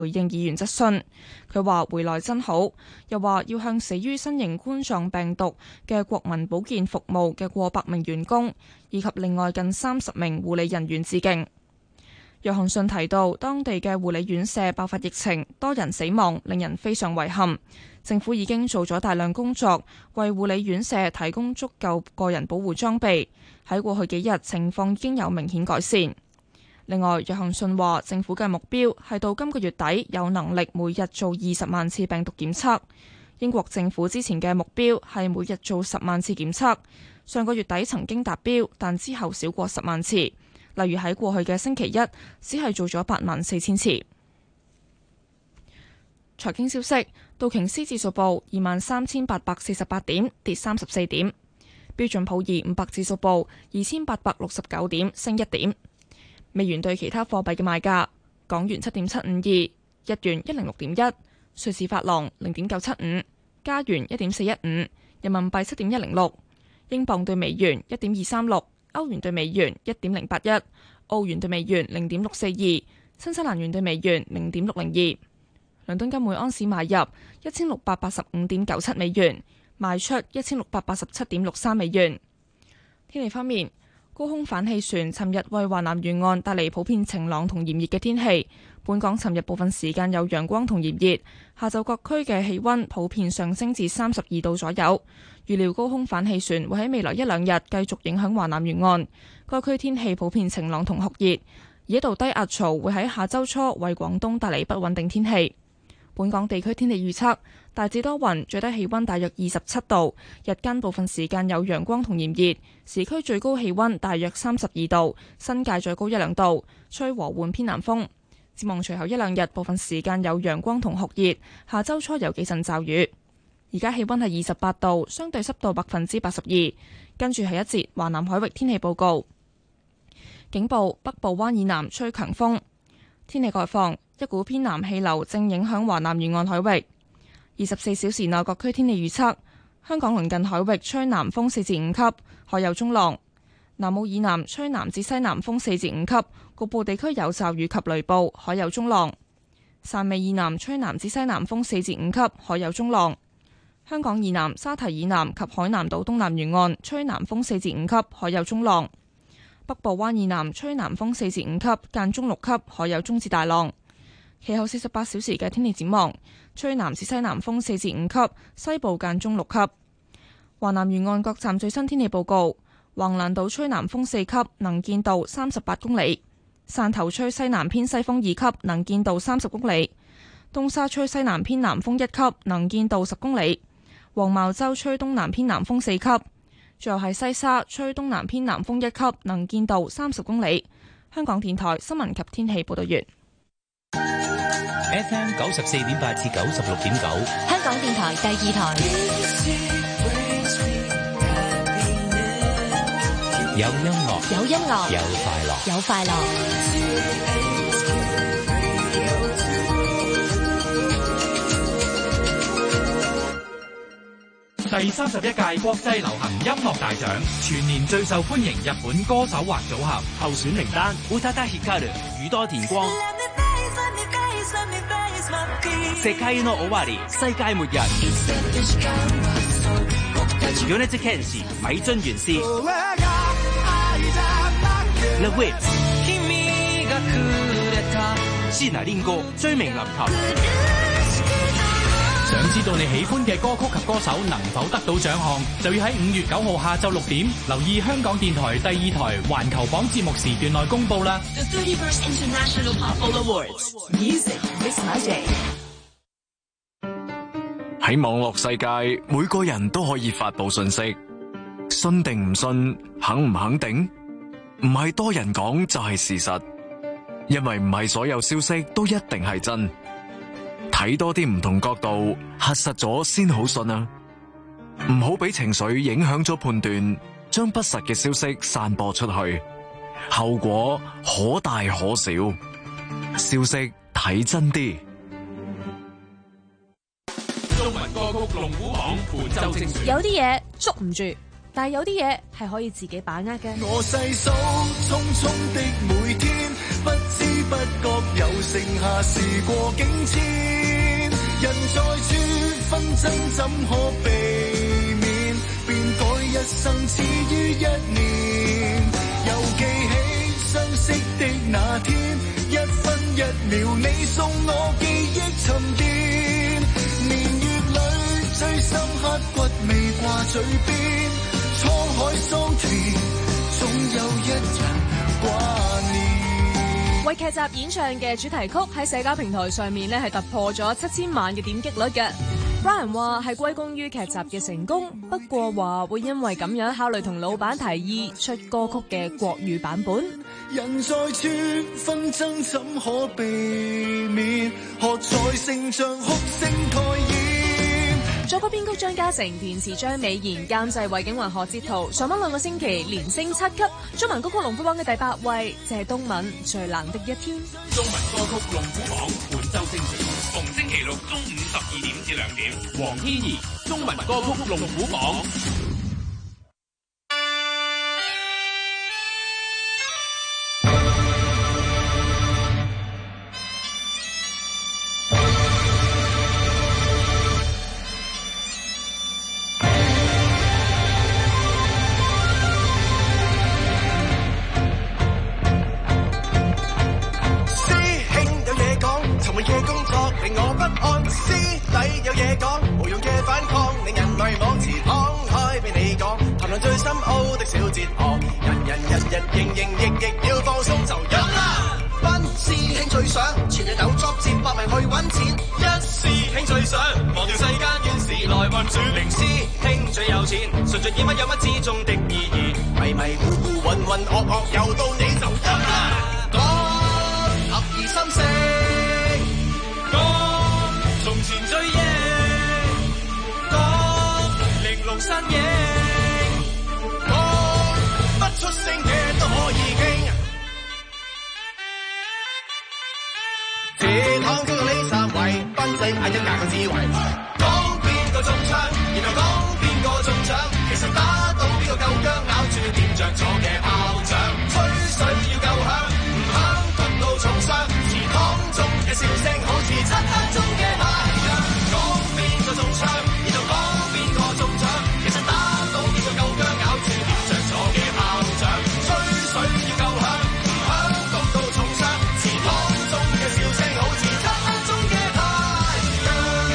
回應議員質詢。佢話回來真好，又話要向死於新型冠狀病毒嘅國民保健服務嘅過百名員工以及另外近30名護理人員致敬。約翰遜提到，當地嘅護理院舍爆發疫情，多人死亡，令人非常遺憾。政府已經做咗大量工作，為護理院舍提供足夠個人保護裝備。喺過去幾日，情況已經有明顯改善。另外，約翰遜話，政府嘅目標係到今個月底有能力每日做20萬次病毒檢測。英國政府之前嘅目標係每日做10萬次檢測，上個月底曾經達標，但之後少過10萬次。例如喺過去嘅星期一，只係做咗84000次。財經消息，道瓊斯指數報23848點，跌34點；標準普爾500指數報2869點，升1點。美元對其他貨幣嘅賣價：港元7.752，日元106.1，瑞士法郎0.975，加元1.415，人民幣7.106，英鎊對美元1.236。歐元對美元1.081，澳元對美元0.642，新西蘭元對美元0.602。倫敦金每安士買入1685.97美元，賣出1687.63美元。天氣方面，高空反氣旋尋日為華南沿岸帶嚟普遍晴朗同炎熱嘅天氣。本港尋日部分時間有陽光同炎熱，下晝各區嘅氣溫普遍上升至32度左右。預料高空反氣旋會喺未來1、2日繼續影響華南沿岸，該區天氣普遍晴朗同酷熱。而一道低壓槽會喺下周初為廣東帶嚟不穩定天氣。本港地區天氣預測大致多雲，最低氣溫大約27度，日間部分時間有陽光同炎熱，市區最高氣溫大約32度，新界最高1、2度，吹和緩偏南風。展望隨後1、2日部分時間有陽光同酷熱，下周初有幾陣驟雨。而家氣溫係28度，相對濕度82%。跟住係一節華南海域天氣報告。警報：北部灣以南吹強風。天氣概況：一股偏南氣流正影響華南沿岸海域。24小時內各區天氣預測：香港鄰近海域吹南風4至5級，海有中浪；南澳以南吹南至西南風4至5級，局部地區有驟雨及雷暴，海有中浪；汕尾以南吹南至西南風4至5級，海有中浪；香港以南、沙堤以南及海南島東南沿岸吹南風4至5級，海有中浪；北部灣以南吹南風4至5級，間中6級，海有中至大浪。其後48小時嘅天氣展望：吹南至西南風4至5級，西部間中6級。華南沿岸各站最新天氣報告：橫瀾島吹南風4級，能見度38公里；汕頭吹西南偏西風2級，能見度30公里；東沙吹西南偏南風1級，能見度10公里；黃茅洲吹東南偏南風4級；最後係西沙吹東南偏南風1級，能見度30公里。香港電台新聞及天氣報道完。 FM 94.8至96.9， 香港電台第2台。 有音樂， 有音樂， 有快樂， 有快樂。 第31屆國際流行音樂大獎全年最受歡迎日本歌手或組合候選名單：宇多田光、宇多田光、世界の終わり、世界末日、米津玄師、米津玄師、The Wiz、椎名林檎、追名林檎。想知道你喜歡嘅歌曲及歌手能否得到獎項，就要喺5月9號下晝6點留意香港電台第2台環球榜節目時段內公佈啦。 The 31st International Pop Awards Music Mix Magic。 喺網絡世界，每個人都可以發佈信息，信定唔信，肯唔肯定，唔係多人講就係事實，因為唔係所有消息都一定係真。睇多啲唔同角度，核實咗先好信啊！唔好俾情緒影響咗判斷，將不實嘅消息散播出去，後果可大可小。消息睇真啲。 中文歌曲龍虎榜伴周星馳。 有啲嘢捉唔住，但係有啲嘢係可以自己把握嘅。 我細數匆匆的每天，不知不覺又剩下時過境遷，人在處紛爭怎可避免？變改一生似於一年，又記起相識的那天，一分一秒你送我記憶沉澱，年月裏最深刻骨未掛嘴邊，滄海桑田總有一人掛念。 為劇集演唱嘅主題曲喺社交平台上面咧係突破咗7000萬嘅點擊率嘅。Brian 話係歸功於劇集嘅成功，不過話會因為咁樣考慮同老闆提議出歌曲嘅國語版本。 人在處紛爭怎可避免？喝彩聲像哭聲蓋掩。 作曲編曲張家誠，填詞張美賢，監製衛景雲、何哲圖。上咗2個星期連升7級，中文歌曲龍虎榜嘅第8位，謝東敏最冷的一天。 中文歌曲龍虎榜本周星期逢星期六中午12點至2點，黃天怡中文歌曲龍虎榜。 零師兄最有錢，順着耳乜有乜之中的意義，迷迷糊糊渾渾噩噩，又到你就陰啦。講合意心聲，講從前追憶，講玲瓏身影，講不出聲嘅都可以傾。這趟叫做呢三位，賓仔嗌一架個智慧。中槍，然後講邊個中獎，其實打到邊個夠薑，咬住點着咗嘅炮仗，吹水要夠響，唔響焗到重傷，祠堂中嘅笑聲好似漆黑中嘅太陽。講邊個中槍，然後講邊個中獎，其實打到邊個夠薑，咬住點着咗嘅炮仗，吹水要夠響，唔響焗到重傷，祠堂中嘅笑聲好似漆黑中嘅太陽。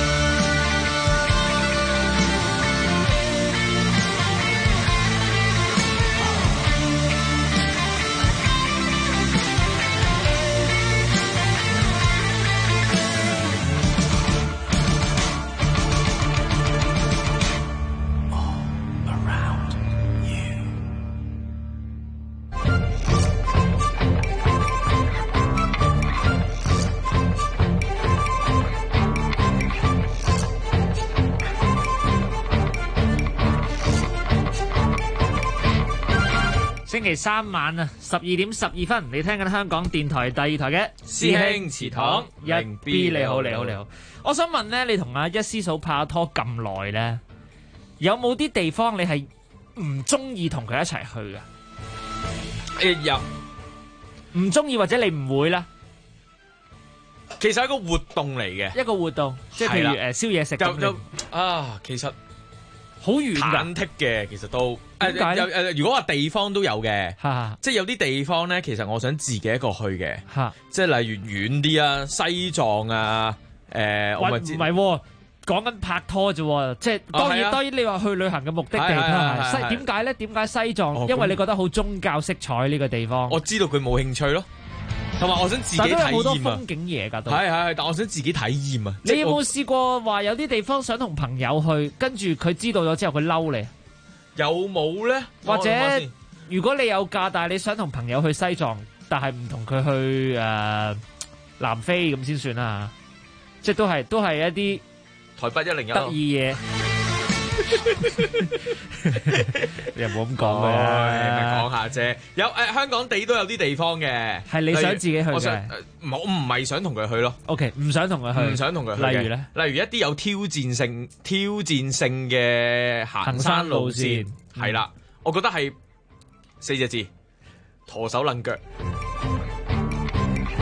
星期三晚啊，12點12分，你聽緊香港電台第2台嘅師兄祠堂一 B， 你好。我想問咧，你同阿一師嫂拍拖咁耐咧，有冇啲地方你係唔中意同佢一齊去㗎？ 有唔中意或者你唔會啦？ 其實係一個活動嚟嘅， 一個活動，即係譬如燒嘢食咁。 其實好遠忐忑嘅，其實都如果話地方都有嘅，即係有啲地方咧，其實我想自己一個去嘅，即係例如遠啲啊，西藏啊，我咪知唔係講緊拍拖啫，即係當然你話去旅行嘅目的地點解咧？點解西藏？因為你覺得好宗教色彩呢個地方。 我知道佢冇興趣咯。同埋我想自己體驗啊！ 好多風景嘢㗎， 係，但我想自己體驗啊！ 你有冇試過話有啲地方想同朋友去，跟住佢知道咗之後佢嬲你？ 有冇咧？ 或者如果你有假，但係你想同朋友去西藏，但係唔同佢去南非咁先算啦，即係都係一啲台北101 得意嘢。你又冇咁講嘅， 咪講下啫。有香港地都有啲地方嘅，係你想自己去嘅。 我唔係想同佢去咯。 OK， 唔想同佢去， 唔想同佢去。 例如咧， 例如一啲有挑戰性嘅行山路線，係啦，我覺得係4隻字：陀手掕腳。唔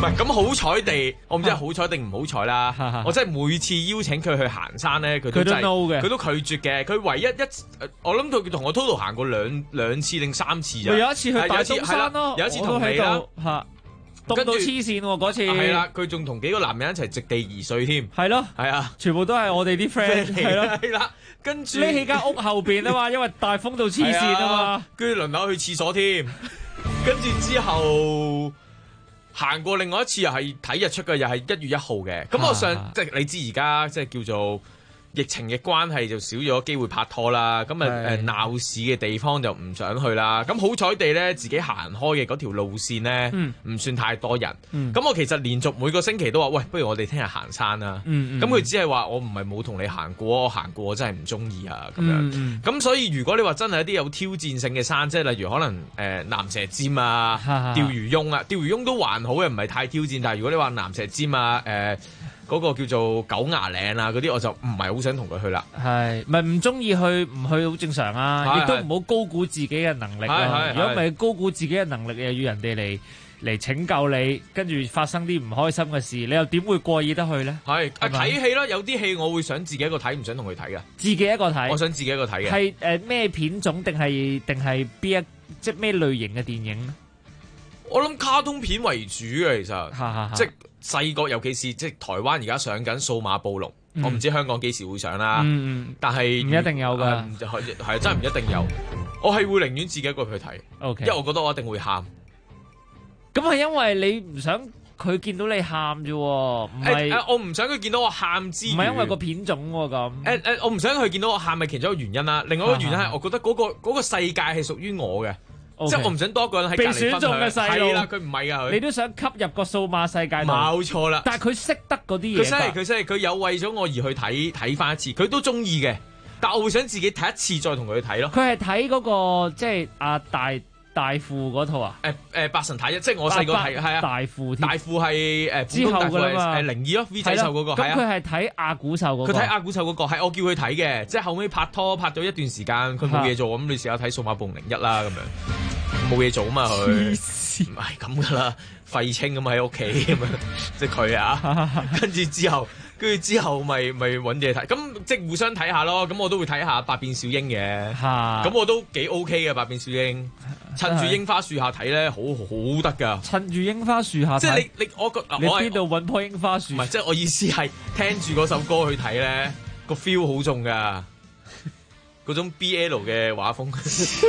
係咁好彩地，我唔知係好彩定唔好彩啦。我真係每次邀請佢去行山咧，佢都 no 嘅， 佢都拒絕嘅。佢唯一我諗佢同我 total 行過兩次定3次咋。 有一次去大東山咯， 有一次同你啦， 凍到黐線喎嗰次。 係啦，佢仲同幾個男人一齊席地而睡添。 係咯， 係啊， 全部都係我哋啲 friend。 係啦，跟住匿喺間屋後邊啊嘛，因為大風到黐線啊嘛。 跟住輪流去廁所添，跟住之後行過另外一次又係睇日出嘅，又係1月1號嘅。咁我即係你知而家即係叫做疫情嘅關係，就少咗機會拍拖啦。咁鬧市嘅地方就唔想去啦。咁好彩地咧，自己行開嘅嗰條路線咧，唔算太多人。咁我其實連續每個星期都話：喂，不如我哋聽日行山啦。咁佢只係話：我唔係冇同你行過，我行過我真係唔中意啊咁樣。咁所以如果你話真係一啲有挑戰性嘅山，即係例如可能蚺蛇尖啊、釣魚翁啊，釣魚翁都還好嘅，唔係太挑戰。但係如果你話蚺蛇尖啊、嗰個叫做狗牙嶺啊嗰啲，我就唔係好想同佢去啦。 係，咪唔中意去唔去好正常啊？亦都唔好高估自己嘅能力啊！如果唔係高估自己嘅能力，又要人哋嚟拯救你，跟住發生啲唔開心嘅事，你又點會過意得去咧？係睇戲啦，有啲戲我會想自己一個睇，唔想同佢睇嘅。 自己一個睇， 我想自己一個睇嘅。 係咩片種定係邊一即係咩類型嘅電影咧？ 我諗卡通片為主嘅，其實即係細個，尤其是即係台灣而家上緊《數碼暴龍》，我唔知香港幾時會上啦。但係唔一定有㗎， 係真係唔一定有。我係會寧願自己一個去睇，因為我覺得我一定會喊。 咁係因為你唔想佢見到你喊啫，唔係我唔想佢見到我喊之餘， 唔係因為個片種咁。 我唔想佢見到我喊係其中一個原因啦。另外一個原因係我覺得嗰個世界係屬於我嘅。即係我唔想多個人喺隔離分享。被選中嘅細路，係啦，佢唔係㗎佢。 你都想吸入個數碼世界度。 冇錯啦。 但係佢識得嗰啲嘢。 佢犀利，佢有為咗我而去睇翻一次，佢都中意嘅。但我會想自己睇一次再同佢去睇咯。 佢係睇嗰個即係阿大父嗰套啊？ 八神太一，即係我細個睇係啊。 大父係之後㗎啦嘛。 靈異咯 ，V 仔獸嗰個係啊。 咁佢係睇阿古獸嗰個。 佢睇阿古獸嗰個係我叫佢睇嘅，即係後尾拍拖拍咗一段時間，佢冇嘢做，咁你試下睇數碼暴龍01啦咁樣。冇嘢做啊嘛佢，唔係咁噶啦，廢青咁喺屋企咁樣，即係佢啊，跟住之後咪揾嘢睇，咁即係互相睇下咯。咁我都會睇下百變小櫻嘅，咁我都幾 OK 嘅百變小櫻。趁住櫻花樹下睇咧，好得噶。趁住櫻花樹下睇，即係你邊度揾棵櫻花樹？唔係，即係我意思係聽住嗰首歌去睇咧，個 feel 好重噶，嗰種 BL 嘅畫風。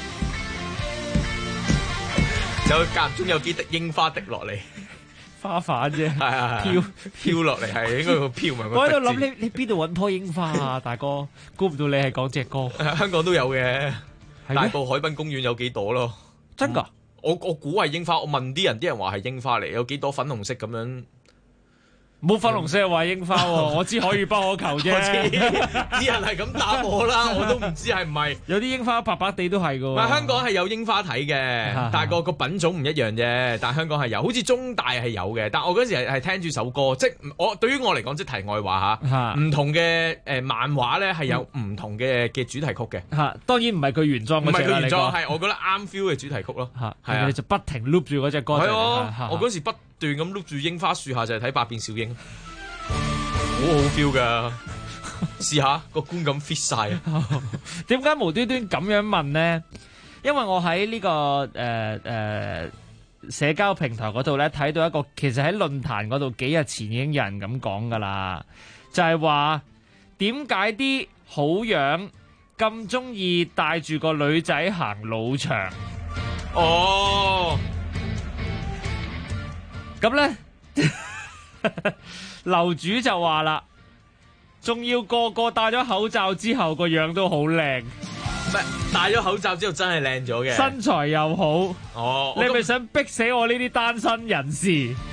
有間中有幾滴櫻花滴落嚟， 花瓣啫， 飄落嚟係應該個飄埋。 我喺度諗你邊度揾棵櫻花啊，大哥？估唔到你係講隻歌。 香港都有嘅，大埔海濱公園有幾朵咯。 真㗎？ 我估係櫻花，我問啲人話係櫻花嚟，有幾朵粉紅色咁樣。 冇粉紅色又話櫻花喎，我知可遇不可求啫。 啲人係咁答我啦，我都唔知係唔係。 有啲櫻花白白地都係㗎喎。 香港係有櫻花睇嘅，但係個品種唔一樣啫。但係香港係有，好似中大係有嘅。但我嗰時係聽住首歌，即係對於我嚟講，即係題外話嚇。唔同嘅漫畫咧係有唔同嘅主題曲嘅。 當然唔係佢原裝嗰隻啦。唔係佢原裝， 係我覺得啱 feel 嘅主題曲咯。 係啊，就不停 loop 住嗰隻歌。 係啊，我嗰時不斷咁碌住櫻花樹下就係睇百變小櫻，好好 feel 噶，試下個觀感 fit 晒。 點解無端端咁樣問呢？因為我喺呢個社交平台嗰度咧睇到一個，其實喺論壇嗰度幾日前已經有人咁講噶啦，就係話點解啲好樣咁中意帶住個女仔行老場？ 哦。 咁咧，樓主就話啦，仲要個個戴咗口罩之後個樣都好靚。 唔係戴咗口罩之後真係靚咗嘅， 身材又好。 哦， 你係咪想逼死我呢啲單身人士？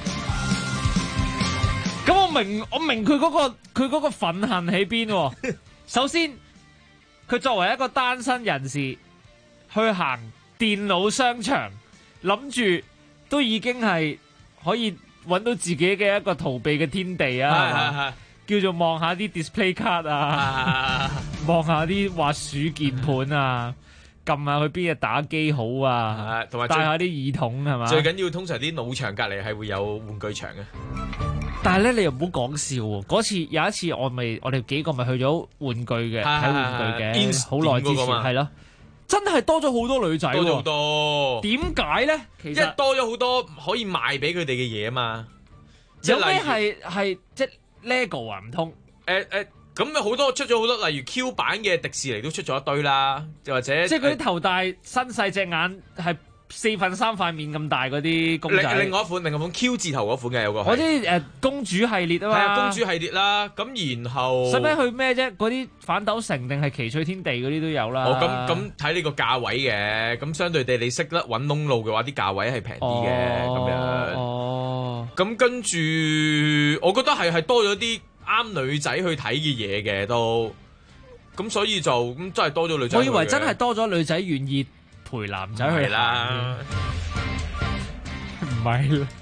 咁我明佢嗰個憤恨喺邊。首先，佢作為一個單身人士去行電腦商場，諗住都已經係可以揾到自己嘅一個逃避嘅天地啊！叫做望下啲 display card 啊，望下啲滑鼠鍵盤啊， 撳下佢邊日打機好啊， 同埋帶下啲耳筒係嘛？ 最緊要通常啲腦場隔離係會有玩具場嘅。 但係咧，你又唔好講笑喎！嗰次有一次我哋幾個咪去咗玩具嘅，睇玩具嘅，好耐之前係咯，真係多咗好多女仔喎， 多咗好多。 點解咧？其實多咗好多可以賣俾佢哋嘅嘢啊嘛。 有咩係即係 LEGO 啊？唔通咁咪好多出咗好多，例如 Q 版嘅迪士尼都出咗一堆啦，又或者即係嗰啲頭大身細隻眼係3/4塊面咁大嗰啲公仔。 另外一款 Q 字頭嗰款嘅有個。 嗰啲公主系列啊嘛。 係啊，公主系列啦。咁然後使唔使去咩啫？嗰啲反斗城定係奇趣天地嗰啲都有啦。 咁睇呢個價位嘅，咁相對地你識得揾窿路嘅話，啲價位係平啲嘅咁樣。咁跟住，我覺得係多咗啲啱女仔去睇嘅嘢嘅都，咁所以就咁真係多咗女仔。 我以為真係多咗女仔願意陪男仔去啦， 唔係啦，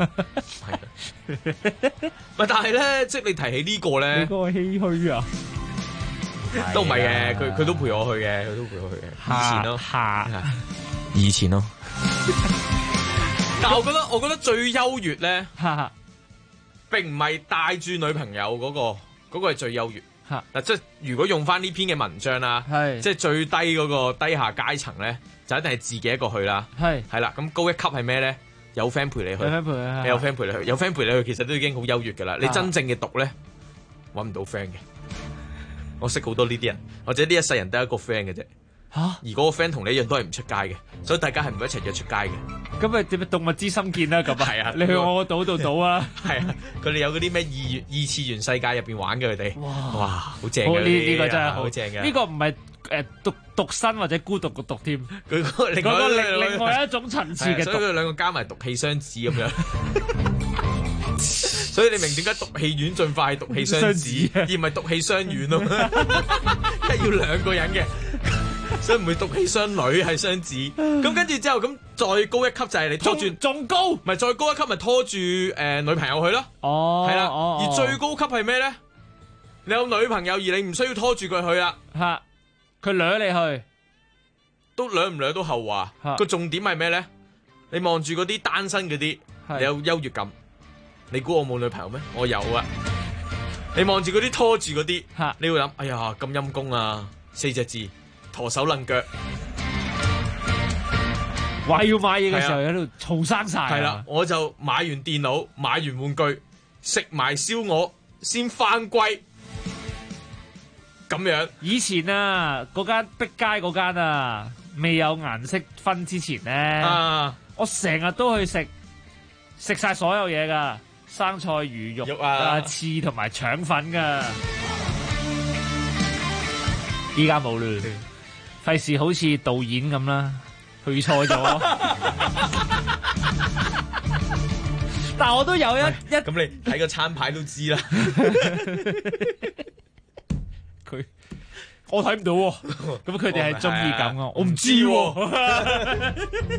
但係咧，即係你提起呢個咧， 你嗰個唏噓啊， 都唔係嘅，佢都陪我去嘅，以前咯，但係我覺得最優越咧，並唔係帶住女朋友嗰個係最優越。嗱，即係如果用翻呢篇嘅文章啦，即係最低嗰個低下階層咧，就一定係自己一個去啦。係啦，咁高一級係咩咧？有 friend 陪你去，有 friend 陪你去，有 friend 陪你去，其實都已經好優越噶啦。你真正嘅毒咧，揾唔到 friend 嘅。我識好多呢啲人，或者呢一世人得一個 friend 嘅啫。而嗰個 friend 同你一樣都係唔出街嘅，所以大家係唔會一齊約出街嘅。 咁咪點啊？動物之心見啦，咁係啊！ 你去我個島度賭啊！ 係啊！佢哋有嗰啲咩二次元世界入邊玩嘅佢哋，哇！好正嘅呢個真係好正嘅。 呢個唔係獨身或者孤獨嘅獨添， 佢嗰個另外一種層次嘅獨。 所以佢兩個加埋毒氣雙子咁樣。所以你明點解毒氣丸進化係毒氣雙子，而唔係毒氣雙丸咯？因為要兩個人嘅。所以唔會毒氣雙女係雙子，咁跟住之後咁再高一級就係你拖住仲高， 咪再高一級咪拖住女朋友去咯。係啦，而最高級係咩咧？你有女朋友而你唔需要拖住佢去啦， 佢掠你去， 都掠唔掠到後話。個重點係咩咧？你望住嗰啲單身嗰啲，你有優越感。你估我冇女朋友咩？我有啊。你望住嗰啲拖住嗰啲，你會諗：哎呀，咁陰公啊！4隻字。陀手攆腳， 話要買嘢嘅時候喺度嘈生晒。 係啦，我就買完電腦，買完玩具，食埋燒鵝，先翻歸。咁樣， 以前啊，嗰間碧街嗰間啊，未有顏色分之前咧，我成日都去食晒所有嘢噶，生菜、魚肉啊、翅同埋腸粉噶。依家冇亂。費事好似導演咁啦，去錯咗。但我都有一咁你睇個餐牌都知啦。 我睇唔到喎，咁佢哋係中意咁啊？我唔知喎。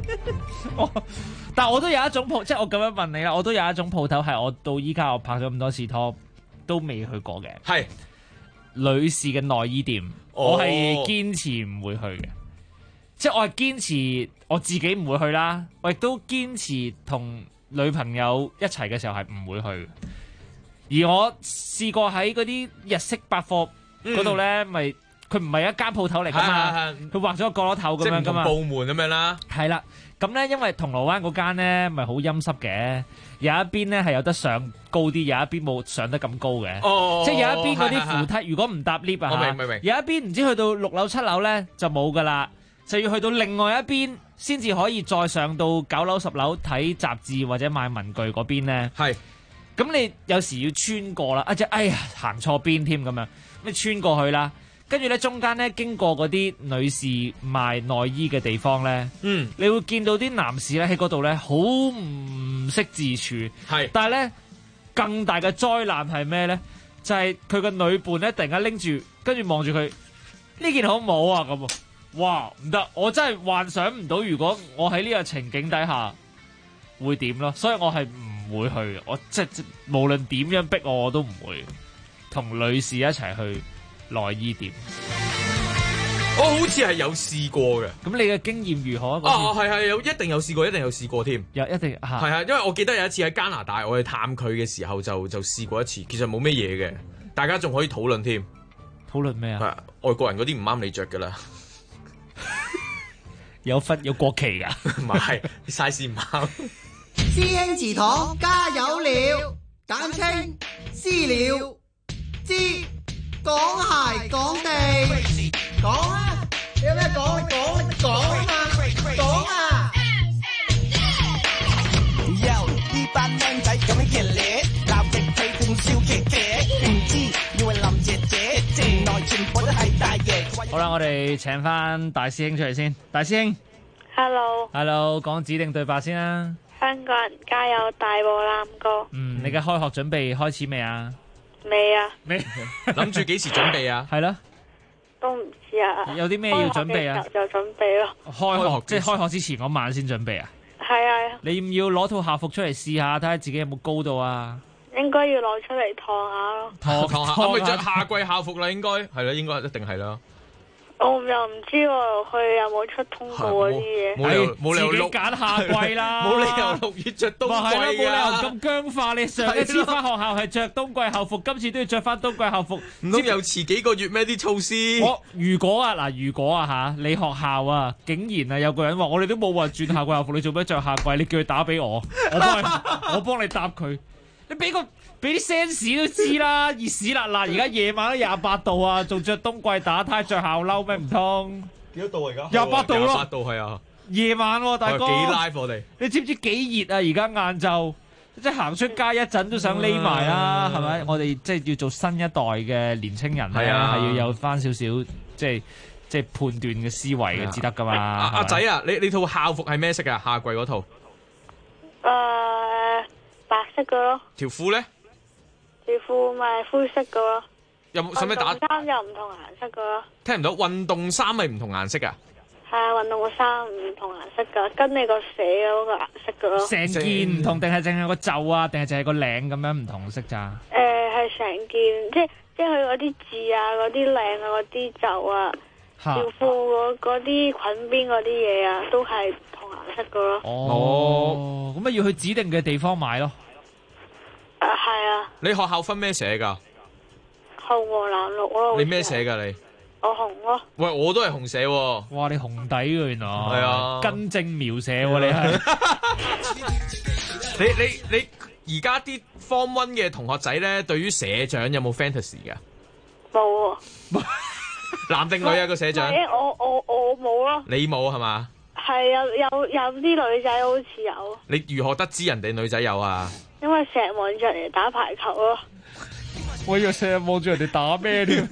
但我都有一種鋪，即係我咁樣問你啦，我都有一種鋪頭係我到依家我拍咗咁多次拖都未去過嘅。 係女士嘅內衣店。我係堅持唔會去嘅，即係我係堅持我自己唔會去啦。我亦都堅持同女朋友一齊嘅時候係唔會去嘅。而我試過喺嗰啲日式百貨嗰度咧，咪佢唔係一間鋪頭嚟噶嘛，佢畫咗個角落頭咁樣噶嘛， 部門咁樣啦。 係啦，咁咧因為銅鑼灣嗰間咧咪好陰濕嘅，有一邊咧係有得上高啲，有一邊冇上得咁高嘅，即係有一邊嗰啲扶梯，如果唔搭 lift 啊， 我明， 有一邊唔知去到6樓7樓咧就冇噶啦，就要去到另外一邊先至可以再上到9樓10樓睇雜誌或者買文具嗰邊咧。 係， 咁你有時要穿過啦，哎呀行錯邊添咁樣，你穿過去啦。跟住咧，中間咧經過嗰啲女士賣內衣嘅地方咧，你會見到啲男士咧喺嗰度咧好唔識自處，但係咧更大嘅災難係咩咧？就係佢個女伴咧突然間拎住，跟住望住佢呢件好唔好啊？咁，哇唔得！我真係幻想唔到，如果我喺呢個情景底下會點咯，所以我係唔會去嘅。我即無論點樣逼我都唔會同女士一齊去內衣店。 我好似係有試過嘅。 咁你嘅經驗如何啊？ 係一定有試過添。 一定係啊，因為我記得有一次喺加拿大，我去探佢嘅時候就試過一次，其實冇咩嘢嘅，大家仲可以討論添。 討論咩啊？ 外國人嗰啲唔啱你着噶啦， 有國旗噶， 唔係 size 唔啱。 師兄祠堂加油了，簡稱私了，知講鞋講地，講啊！你有咩講？你講啊嘛，講啊！呢班靚仔咁樣嘅咧，鬧極佢仲笑騎騎，唔知以為林姐姐，城內全部都係大爺。 好啦，我哋請翻大師兄出嚟先。大師兄 ，Hello， 講指定對白先啦。 香港人加油，大步攬過。 你嘅開學準備開始未啊？ 未啊。 未諗住幾時準備啊？ 係咯。 都唔知啊。 有啲咩要準備啊？ 就準備咯。 開學即係開學之前嗰晚先準備啊？ 係啊。 你唔要攞套校服出嚟試下，睇下自己有冇高度啊？ 應該要攞出嚟燙下咯。 燙下，咁咪着夏季校服啦，應該係啦，應該一定係啦。 我又唔知喎，佢有冇出通告嗰啲嘢？ 冇理由自己揀夏季啦， 冇理由6月着冬季啊！ 冇理由咁僵化。你上一次翻學校係着冬季校服，今次都要着翻冬季校服， 唔通又遲幾個月咩啲措施？ 如果啊嚇，你學校啊，竟然啊有個人話我哋都冇話轉夏季校服，你做咩着夏季？你叫佢打俾我，我幫你答佢。你俾啲 sense 都知啦，熱屎辣辣，而家夜晚都28度啊，仲着冬季打呔着校褸咩唔通？ 幾多度而家 ？28度咯。 28度係啊。 夜晚喎，大哥。 幾 live 我哋？ 你知唔知幾熱啊？而家晏晝，即係行出街一陣都想匿埋啦，係咪？我哋即係要做新一代嘅年青人咧，係要有翻少少即係判斷嘅思維嘅至得噶嘛。 阿仔啊，你套校服係咩色啊？夏季嗰套？ 白色嘅咯。 條褲咧？ 條褲咪灰色嘅咯。 有冇使咩打？ 運動衫又唔同顏色嘅咯。 聽唔到，運動衫係唔同顏色噶？ 係啊，運動嘅衫唔同顏色噶，跟你個寫嗰個顏色嘅咯。 成件唔同定係淨係個袖啊？定係淨係個領咁樣唔同色咋？ 係成件，即係佢嗰啲字啊，嗰啲領啊，嗰啲袖啊，條褲嗰啲裙邊嗰啲嘢啊，都係唔同顏色嘅咯。 哦，咁咪要去指定嘅地方買咯。 係啊。 你學校分咩社噶？ 紅黃藍綠咯。 你咩社噶你？ 我紅咯。 喂，我都係紅社喎。 哇，你紅底㗎原來。 係啊。 根正苗社喎你係。 你而家啲 Form 1嘅同學仔咧，對於社長有冇 fantasy 噶？ 冇喎。 男定女啊個社長？ 我冇咯。 你冇係嘛？ 係啊，有啲女仔好似有。 你如何得知人哋女仔有啊？ 因為成日望住人哋打排球咯。 我以為成日望住人哋打咩添？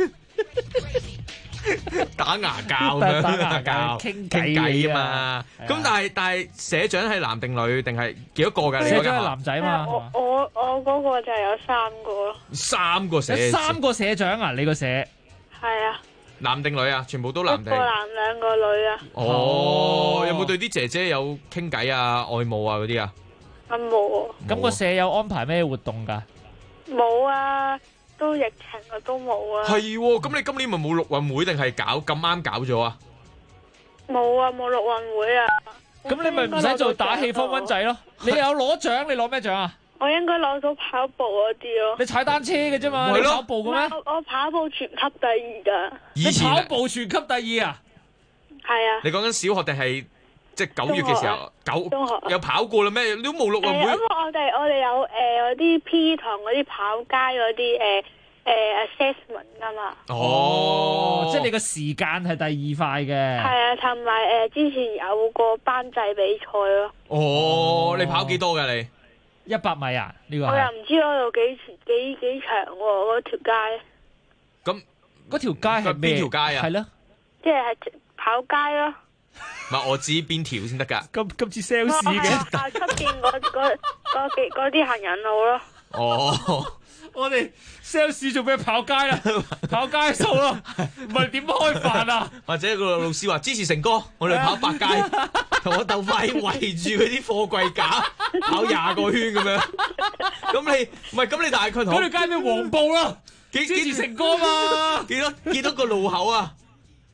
打牙膠咁樣， 打牙膠傾偈啊嘛。 咁但係社長係男定女定係幾多個㗎？ 社長係男仔嘛？ 我嗰個就有3個咯。 3個社長？ 3個社長啊？你個社？ 係啊。 男定女啊？全部都男定？ 一個男2個女啊。 哦，有冇對啲姐姐有傾偈啊、愛慕啊嗰啲啊？ 冇。 咁個社有安排咩活動㗎？ 冇啊。都疫情啊，都冇啊。 係喎，咁你今年咪冇陸運會定係咁啱搞咗啊？ 冇啊，冇陸運會啊。 咁你咪唔使做打氣方溫仔咯？你有攞獎，你攞咩獎啊？ 我應該攞到跑步嗰啲咯。 你踩單車嘅啫嘛，你跑步嘅咩？ 我跑步全級第2噶。 你跑步全級第2啊？ 係啊。 你講緊小學定係即係9月嘅時候？ 中學有跑過啦咩？你都冇陸運會。 咁我哋有嗰啲 P 堂嗰啲跑街嗰啲assessment 噶嘛。 哦，即係你個時間係第2快嘅。 係啊，同埋之前有個班際比賽咯。 哦，你跑幾多㗎你 ？100米啊？呢個我又唔知嗰度幾長喎，嗰條街。 咁嗰條街係咩？ 邊條街啊？ 係咯， 即係跑街咯。 唔係，我知邊條先得㗎。 今次 sales 嘅。 校出邊嗰啲行人路咯。 哦， 我哋 sales 做咩跑街啦？跑街數咯，唔係點開飯啊？ 或者個老師話支持成哥，我哋跑百佳，同我鬥快圍住嗰啲貨櫃架跑20個圈咁樣。咁你大概同嗰條街咩黃埔啦？支持成哥嘛？ 幾多個路口啊？ 幾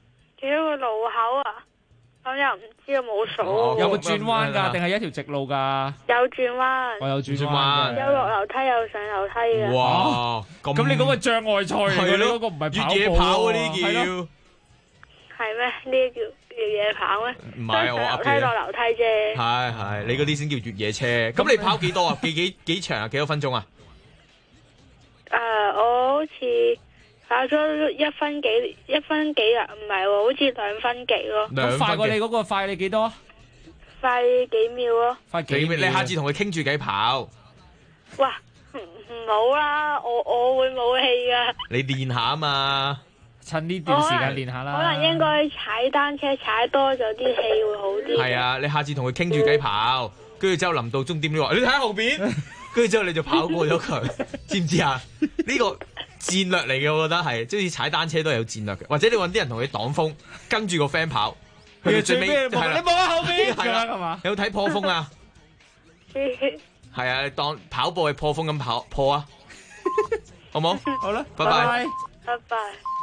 幾多個路口啊？咁又唔知有冇數喎。 有冇轉彎㗎？定係一條直路㗎？ 有轉彎。 我有轉彎。 有落樓梯，有上樓梯嘅。 哇！ 咁你嗰個障礙賽嚟嘅，你嗰個唔係越野跑嗰啲叫。 係咩？呢啲叫越野跑咩？ 唔係我上樓梯落樓梯啫。 係，你嗰啲先叫越野車。咁你跑幾多啊？幾長啊？幾多分鐘啊？ 我好似跑咗1分幾啊？唔係喎，好似2分幾咯。 咁快過你嗰個快你幾多？ 快幾秒咯。 快幾秒？你下次同佢傾住偈跑。 哇！唔好啦，我會冇氣噶。 你練下啊嘛， 趁呢段時間練下啦。 可能應該踩單車踩多咗啲氣會好啲。 係啊，你下次同佢傾住偈跑，跟住之後臨到終點你話，你睇下後邊，跟住之後你就跑過咗佢，知唔知啊？呢個戰略嚟嘅，我覺得係，即係踩單車都係有戰略嘅，或者你揾啲人同你擋風，跟住個 friend 跑，去到最尾係啦， 你望下後邊係啦，係嘛？有睇破風啊？係啊，你當跑步係破風咁破啊，好冇？ 好啦， 拜拜， 拜拜。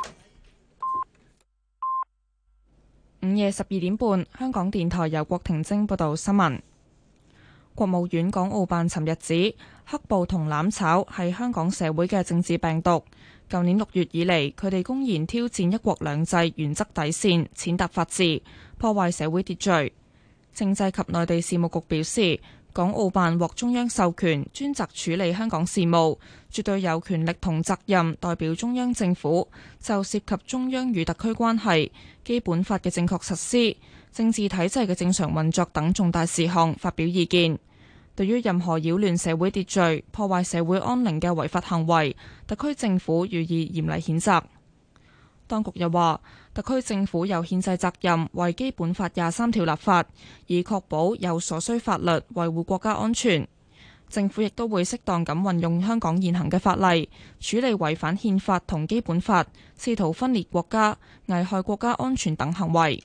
午夜12點半，香港電台由郭婷晶報道新聞。國務院港澳辦尋日指，黑暴同攬炒係香港社會嘅政治病毒。舊年6月以嚟，佢哋公然挑戰一國兩制原則底線，踐踏法治，破壞社會秩序。政制及內地事務局表示，港澳辦獲中央授權，專責處理香港事務，絕對有權力同責任代表中央政府就涉及中央與特區關係、基本法嘅正確實施、政治體制嘅正常運作等重大事項發表意見。對於任何擾亂社會秩序、破壞社會安寧嘅違法行為，特區政府予以嚴厲譴責。當局又話，特區政府有憲制責任為基本法23條立法，以確保有所需法律維護國家安全。政府亦都會適當咁運用香港現行嘅法例，處理違反憲法同基本法、試圖分裂國家、危害國家安全等行為。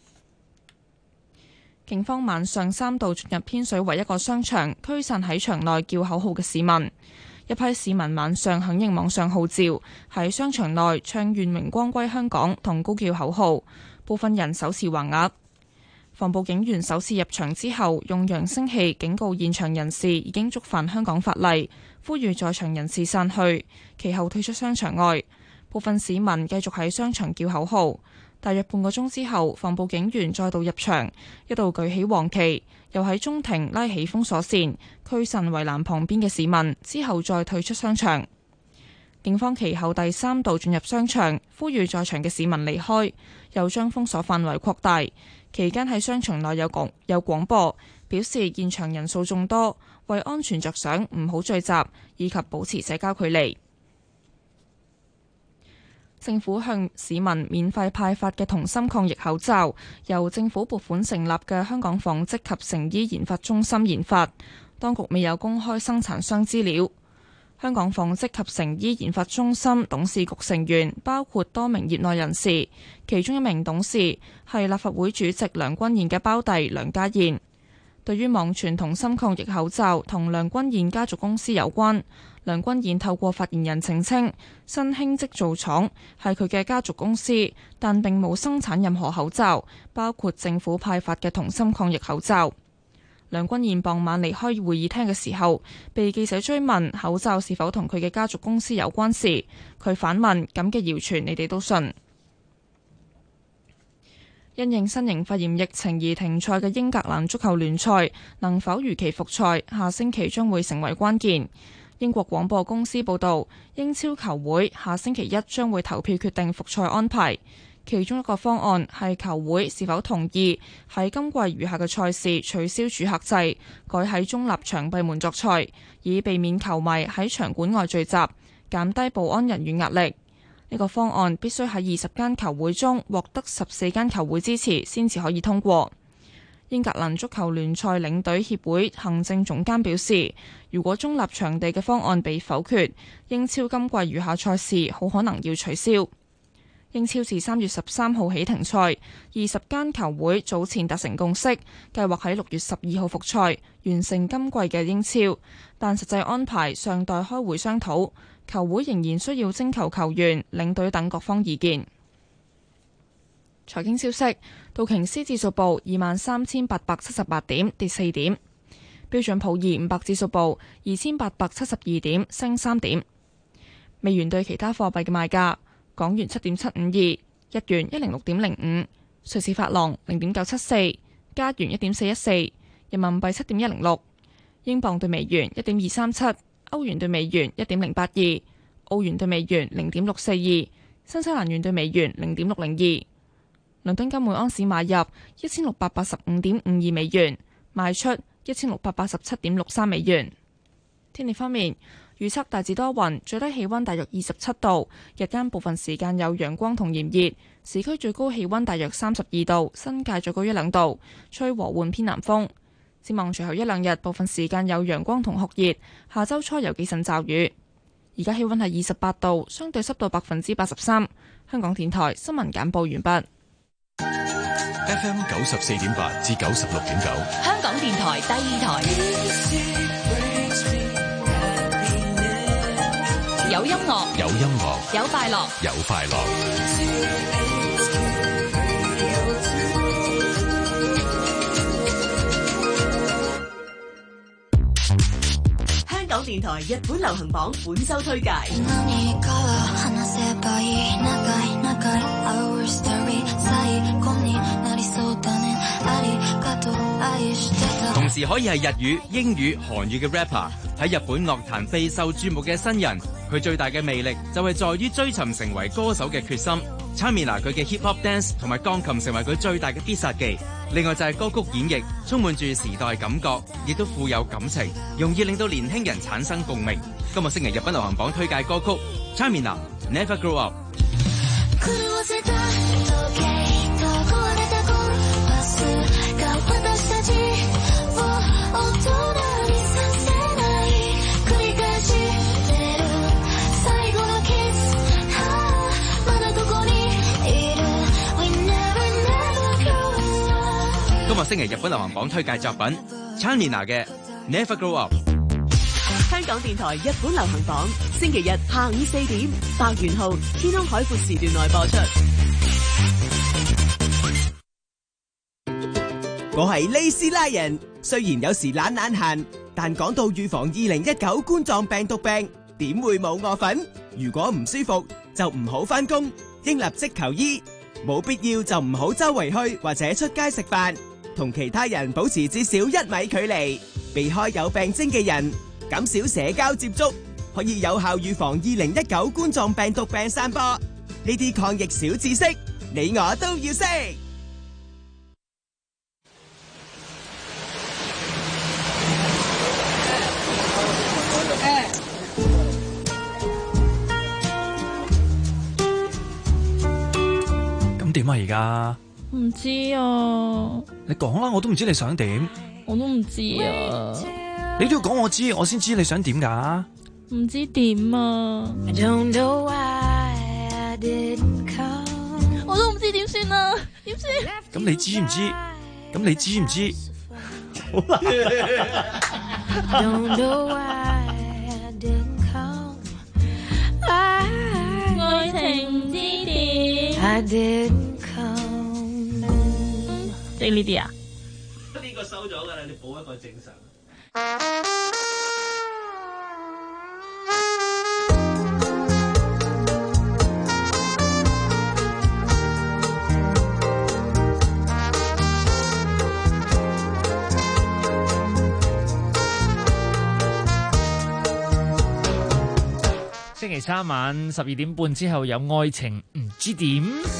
警方晚上3度進入天水圍一個商場，驅散喺場內叫口號嘅市民。一批市民晚上響應網上號召，喺商場內唱願榮光歸香港同高叫口號，部分人手持橫額。防暴警員首次入場之後，用揚聲器警告現場人士已經觸犯香港法例，呼籲在場人士散去，其後退出商場外。部分市民繼續喺商場叫口號。大約半個鐘之後，防暴警員再度入場，一度舉起黃旗，又喺中庭拉起封鎖線，驅散圍欄旁邊嘅市民，之後再退出商場。警方其後第3度進入商場，呼籲在場嘅市民離開，又將封鎖範圍擴大。期間喺商場內有廣播，表示現場人數眾多，為安全着想唔好聚集，以及保持社交距離。政府向市民免費派發嘅同心抗疫口罩，由政府撥款成立嘅香港紡織及成衣研發中心研發，當局未有公開生產商資料。香港紡織及成衣研發中心董事局成員包括多名業內人士，其中一名董事係立法會主席梁君彥嘅胞弟梁家賢。對於網傳同心抗疫口罩同梁君彥家族公司有關，梁君彥透過發言人澄清，新興織造廠係佢嘅家族公司，但並冇生產任何口罩，包括政府派發嘅同心抗疫口罩。梁君彥傍晚離開會議廳嘅時候，被記者追問口罩是否同佢嘅家族公司有關時，佢反問：咁嘅謠傳你哋都信？因應新型肺炎疫情而停賽嘅英格蘭足球聯賽能否如期復賽，下星期將會成為關鍵。英國廣播公司報導，英超球會下星期一將會投票決定復賽安排，其中一個方案係球會是否同意喺今季餘下嘅賽事取消主客制，改喺中立場閉門作賽，以避免球迷喺場館外聚集，減低保安人員壓力。呢個方案必須喺20間球會中獲得14間球會支持先至可以通過。英格蘭足球聯賽領隊協會行政總監表示，如果中立場地嘅方案被否決，英超今季餘下賽事好可能要取消。英超自3月13號起停賽，20間球會早前達成共識，計劃喺6月12號復賽，完成今季嘅英超，但實際安排尚待開會商討。球會仍然需要徵求球員、領隊等各方意見。 財經消息，道瓊斯指數報23,878點，跌4點；標準普爾500指數報2,872點，升3點。美元對其他貨幣嘅賣價：港元7.752，日元106.05，瑞士法郎0.974，加元1.414，人民幣7.106，英鎊對美元1.237，歐元對美元1.082，澳元對美元0.642，新西蘭元對美元0.602。倫敦金每安士買入1685.52美元，賣出1687.63美元。天氣方面，預測大致多雲，最低氣溫大約27度，日間部分時間有陽光同炎熱，市區最高氣溫大約32度，新界最高1-2度，吹和緩偏南風。展望隨後1-2日，部分時間有陽光同酷熱，下周初有幾陣驟雨。而家氣溫係28度，相對濕度83%。香港電台新聞簡報完畢。 FM 94.8至96.9， 香港電台第二台，有音樂， 有音樂， 有快樂， 有快樂。 香港電台日本流行榜本周推介。 同時可以係日語、英語、韓語嘅 rapper， 喺日本樂壇備受注目嘅新人。佢最大嘅魅力就係在於追尋成為歌手嘅決心。Chamina 佢嘅 hip hop dance 同埋鋼琴成為佢最大嘅必殺技。另外就係歌曲演繹，充滿住時代感覺，亦都富有感情，容易令到年輕人產生共鳴。今日星期日本流行榜推介歌曲 Chamina Never Grow Up。今日星期日本流行榜推介作品 Chamina 嘅 Never Grow Up。 香港電台日本流行榜，星期日下午4點，白元號天空海闊時段內播出。 我係利斯拉人，雖然有時懶閒，但講到預防2019冠狀病毒病，點會冇我份？如果唔舒服就唔好返工，應立即求醫，冇必要就唔好周圍去或者出街食飯，同其他人保持至少1米距離，避開有病徵嘅人，減少社交接觸，可以有效預防2019冠狀病毒病散播。呢啲抗疫小知識，你我都要識。 咁點啊？而家唔知啊， 你講啦，我都唔知你想點。 我都唔知啊。 你都要講我知，我先知你想點㗎。 唔知點啊。我都唔知點算啊，點算？ 咁你知唔知？咁你知唔知？好啦。 愛情之點？即係呢啲啊？ 呢個收咗㗎啦，你補一個正常。星期三晚12點半之後有愛情唔知點。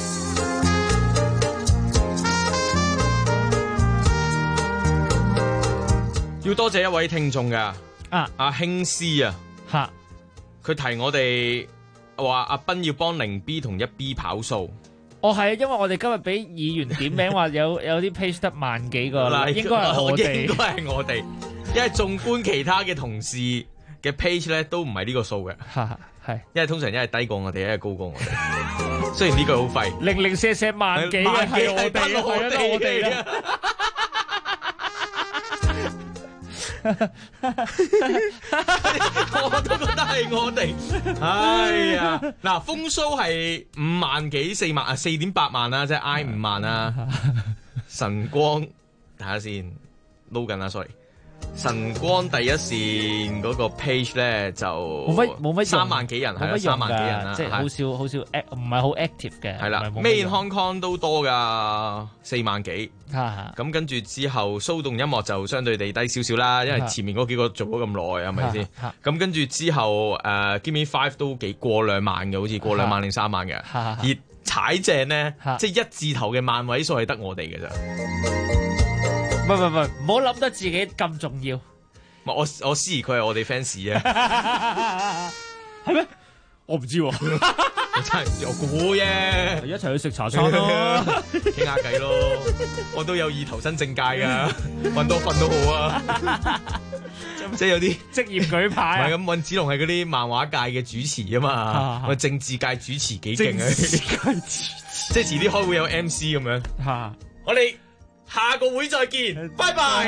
要多謝一位聽眾噶，阿興師啊， 吓， 佢提我哋話阿斌要幫0B 同1B 跑數。 哦，係，因為我哋今日俾議員點名話有啲 page 得萬幾個啦，應該係我哋， 應該係我哋，因為縱觀其他嘅同事嘅 page 咧，都唔係呢個數嘅， 係， 因為通常一係低過我哋，一係高過我哋。雖然呢句好廢， 零零舍舍萬幾嘅係我哋啊。 我都覺得係我哋。哎呀，嗱，風騷係5萬幾4萬啊，4.8萬啦，即係挨5萬啦。晨光睇下先，撈緊啦 ，sorry。晨光第一線嗰個 page 咧就冇乜 3萬幾人，係啦，3萬幾人啦， 即係好少唔係好 active 嘅。 係啦，Made in Hong Kong 都多㗎，4萬幾。咁跟住之後，騷動音樂就相對地低少少啦，因為前面嗰幾個做咗咁耐，係咪先？咁跟住之後Give Me Five 都幾過2萬嘅，好似過2萬定3萬嘅。而踩正咧，即係一字頭嘅萬位數係得我哋嘅咋。 唔好諗得自己咁重要。 我思疑佢係我哋 fans 啊， 係咩？我唔知喎， 我真係唔知，我估啫。 一齊去食茶餐咯， 傾下偈咯。我都有意投身政界㗎，揾到份都好啊。即係有啲職業舉牌， 唔係咁，尹子龍係嗰啲漫畫界嘅主持啊嘛，我政治界主持幾勁啊！即係遲啲開會有 MC 咁樣。我哋下個會再見，拜拜。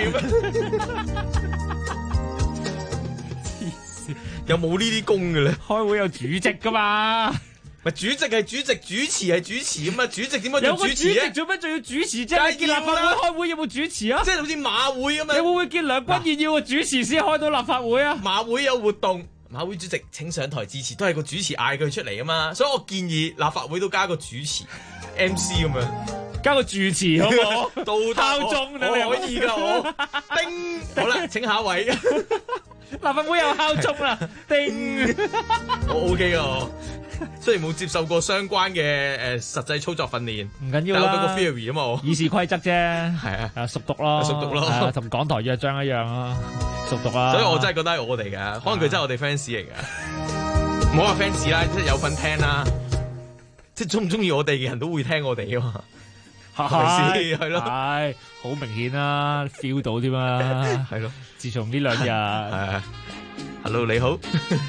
有冇呢啲工嘅咧？ 開會有主席噶嘛？ 咪主席係主席，主持係主持咁啊！主席點解做主持？ 有個主席做咩仲要主持啫？你見立法會開會有冇主持啊？ 即係好似馬會咁樣。 你會唔會見梁君彥要個主持先開到立法會啊？ 馬會有活動，馬會主席請上台致辭，都係個主持嗌佢出嚟啊嘛。所以我建議立法會都加個主持 MC 咁樣。 加個住持好唔好？ 敲鐘我可以㗎我。叮，好啦，請下一位。 立法會有敲鐘啦，叮！ 我 OK 㗎，雖然冇接受過相關嘅實際操作訓練， 唔緊要啦。 但我個 theory 啊嘛， 議事規則啫，係啊，熟讀咯， 熟讀咯， 同港台約章一樣咯，熟讀啦。 所以我真係覺得係我哋嘅，可能佢真係我哋 fans 嚟嘅。唔好話 fans 啦，即係有份聽啦，即係中唔中意我哋嘅人都會聽我哋啊嘛。係咪先？係咯， 係好明顯啦 ，feel 到添啊， 係咯。 自從呢2日， 係 ，Hello 你好，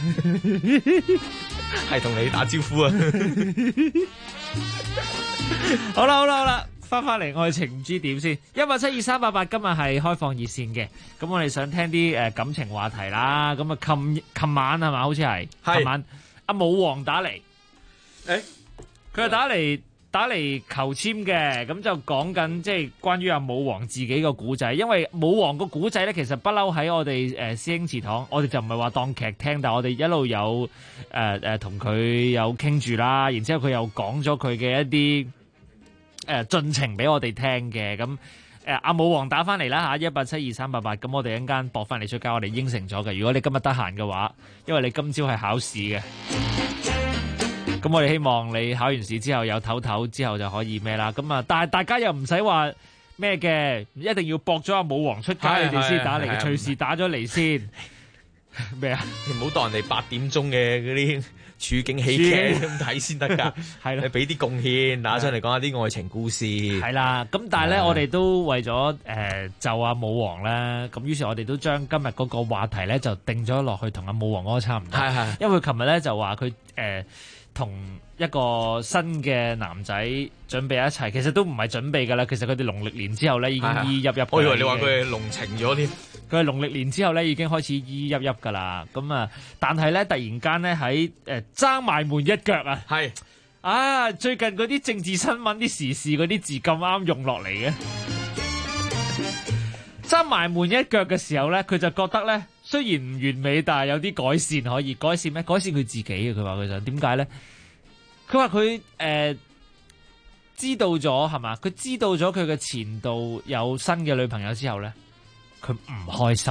係同你打招呼啊！ 好啦，翻嚟愛情唔知點先，1872388今日係開放熱線嘅，咁我哋想聽啲感情話題啦，咁啊琴晚係嘛？好似係琴晚阿武王打嚟，佢係打嚟求簽嘅，咁就講緊即係關於阿武王自己個古仔，因為武王個古仔咧，其實不嬲喺我哋師兄祠堂，我哋就唔係話當劇聽，但係我哋一路有同佢有傾住啦，然之後佢又講咗佢嘅一啲進程俾我哋聽嘅，咁阿武王打翻嚟啦嚇，1872388，咁我哋一陣間駁翻嚟出街，我哋應承咗嘅，如果你今日得閒嘅話，因為你今朝係考試嘅。咁我哋希望你考完試之後有唞之後就可以咩啦，咁啊，但係大家又唔使話咩嘅，一定要駁咗阿武王出街，你哋先打嚟嘅，隨時打咗嚟先。咩啊？ 你唔好當人哋8點鐘嘅嗰啲處境喜劇咁睇先得㗎。係啦，你俾啲貢獻，打上嚟講下啲愛情故事。 係啦，咁但係咧，我哋都為咗就阿武王咧，咁於是我哋都將今日嗰個話題咧就定咗落去同阿武王嗰個差唔多。係，因為佢琴日咧就話佢同一個新嘅男仔準備一齊，其實都唔係準備㗎啦。其實佢哋農曆年之後咧已經依依入入。 我以為你話佢係濃情咗添。 佢係農曆年之後咧已經開始依依入入㗎啦。咁啊，但係咧突然間咧喺爭埋門一腳啊！ 係啊，最近嗰啲政治新聞、啲時事嗰啲字咁啱用落嚟嘅。爭埋門一腳嘅時候咧，佢就覺得咧，雖然唔完美，但係有啲改善可以改善咩？改善佢自己嘅。佢話佢想點解咧？佢話佢知道咗係嘛？佢知道咗佢嘅前度有新嘅女朋友之後咧，佢唔開心。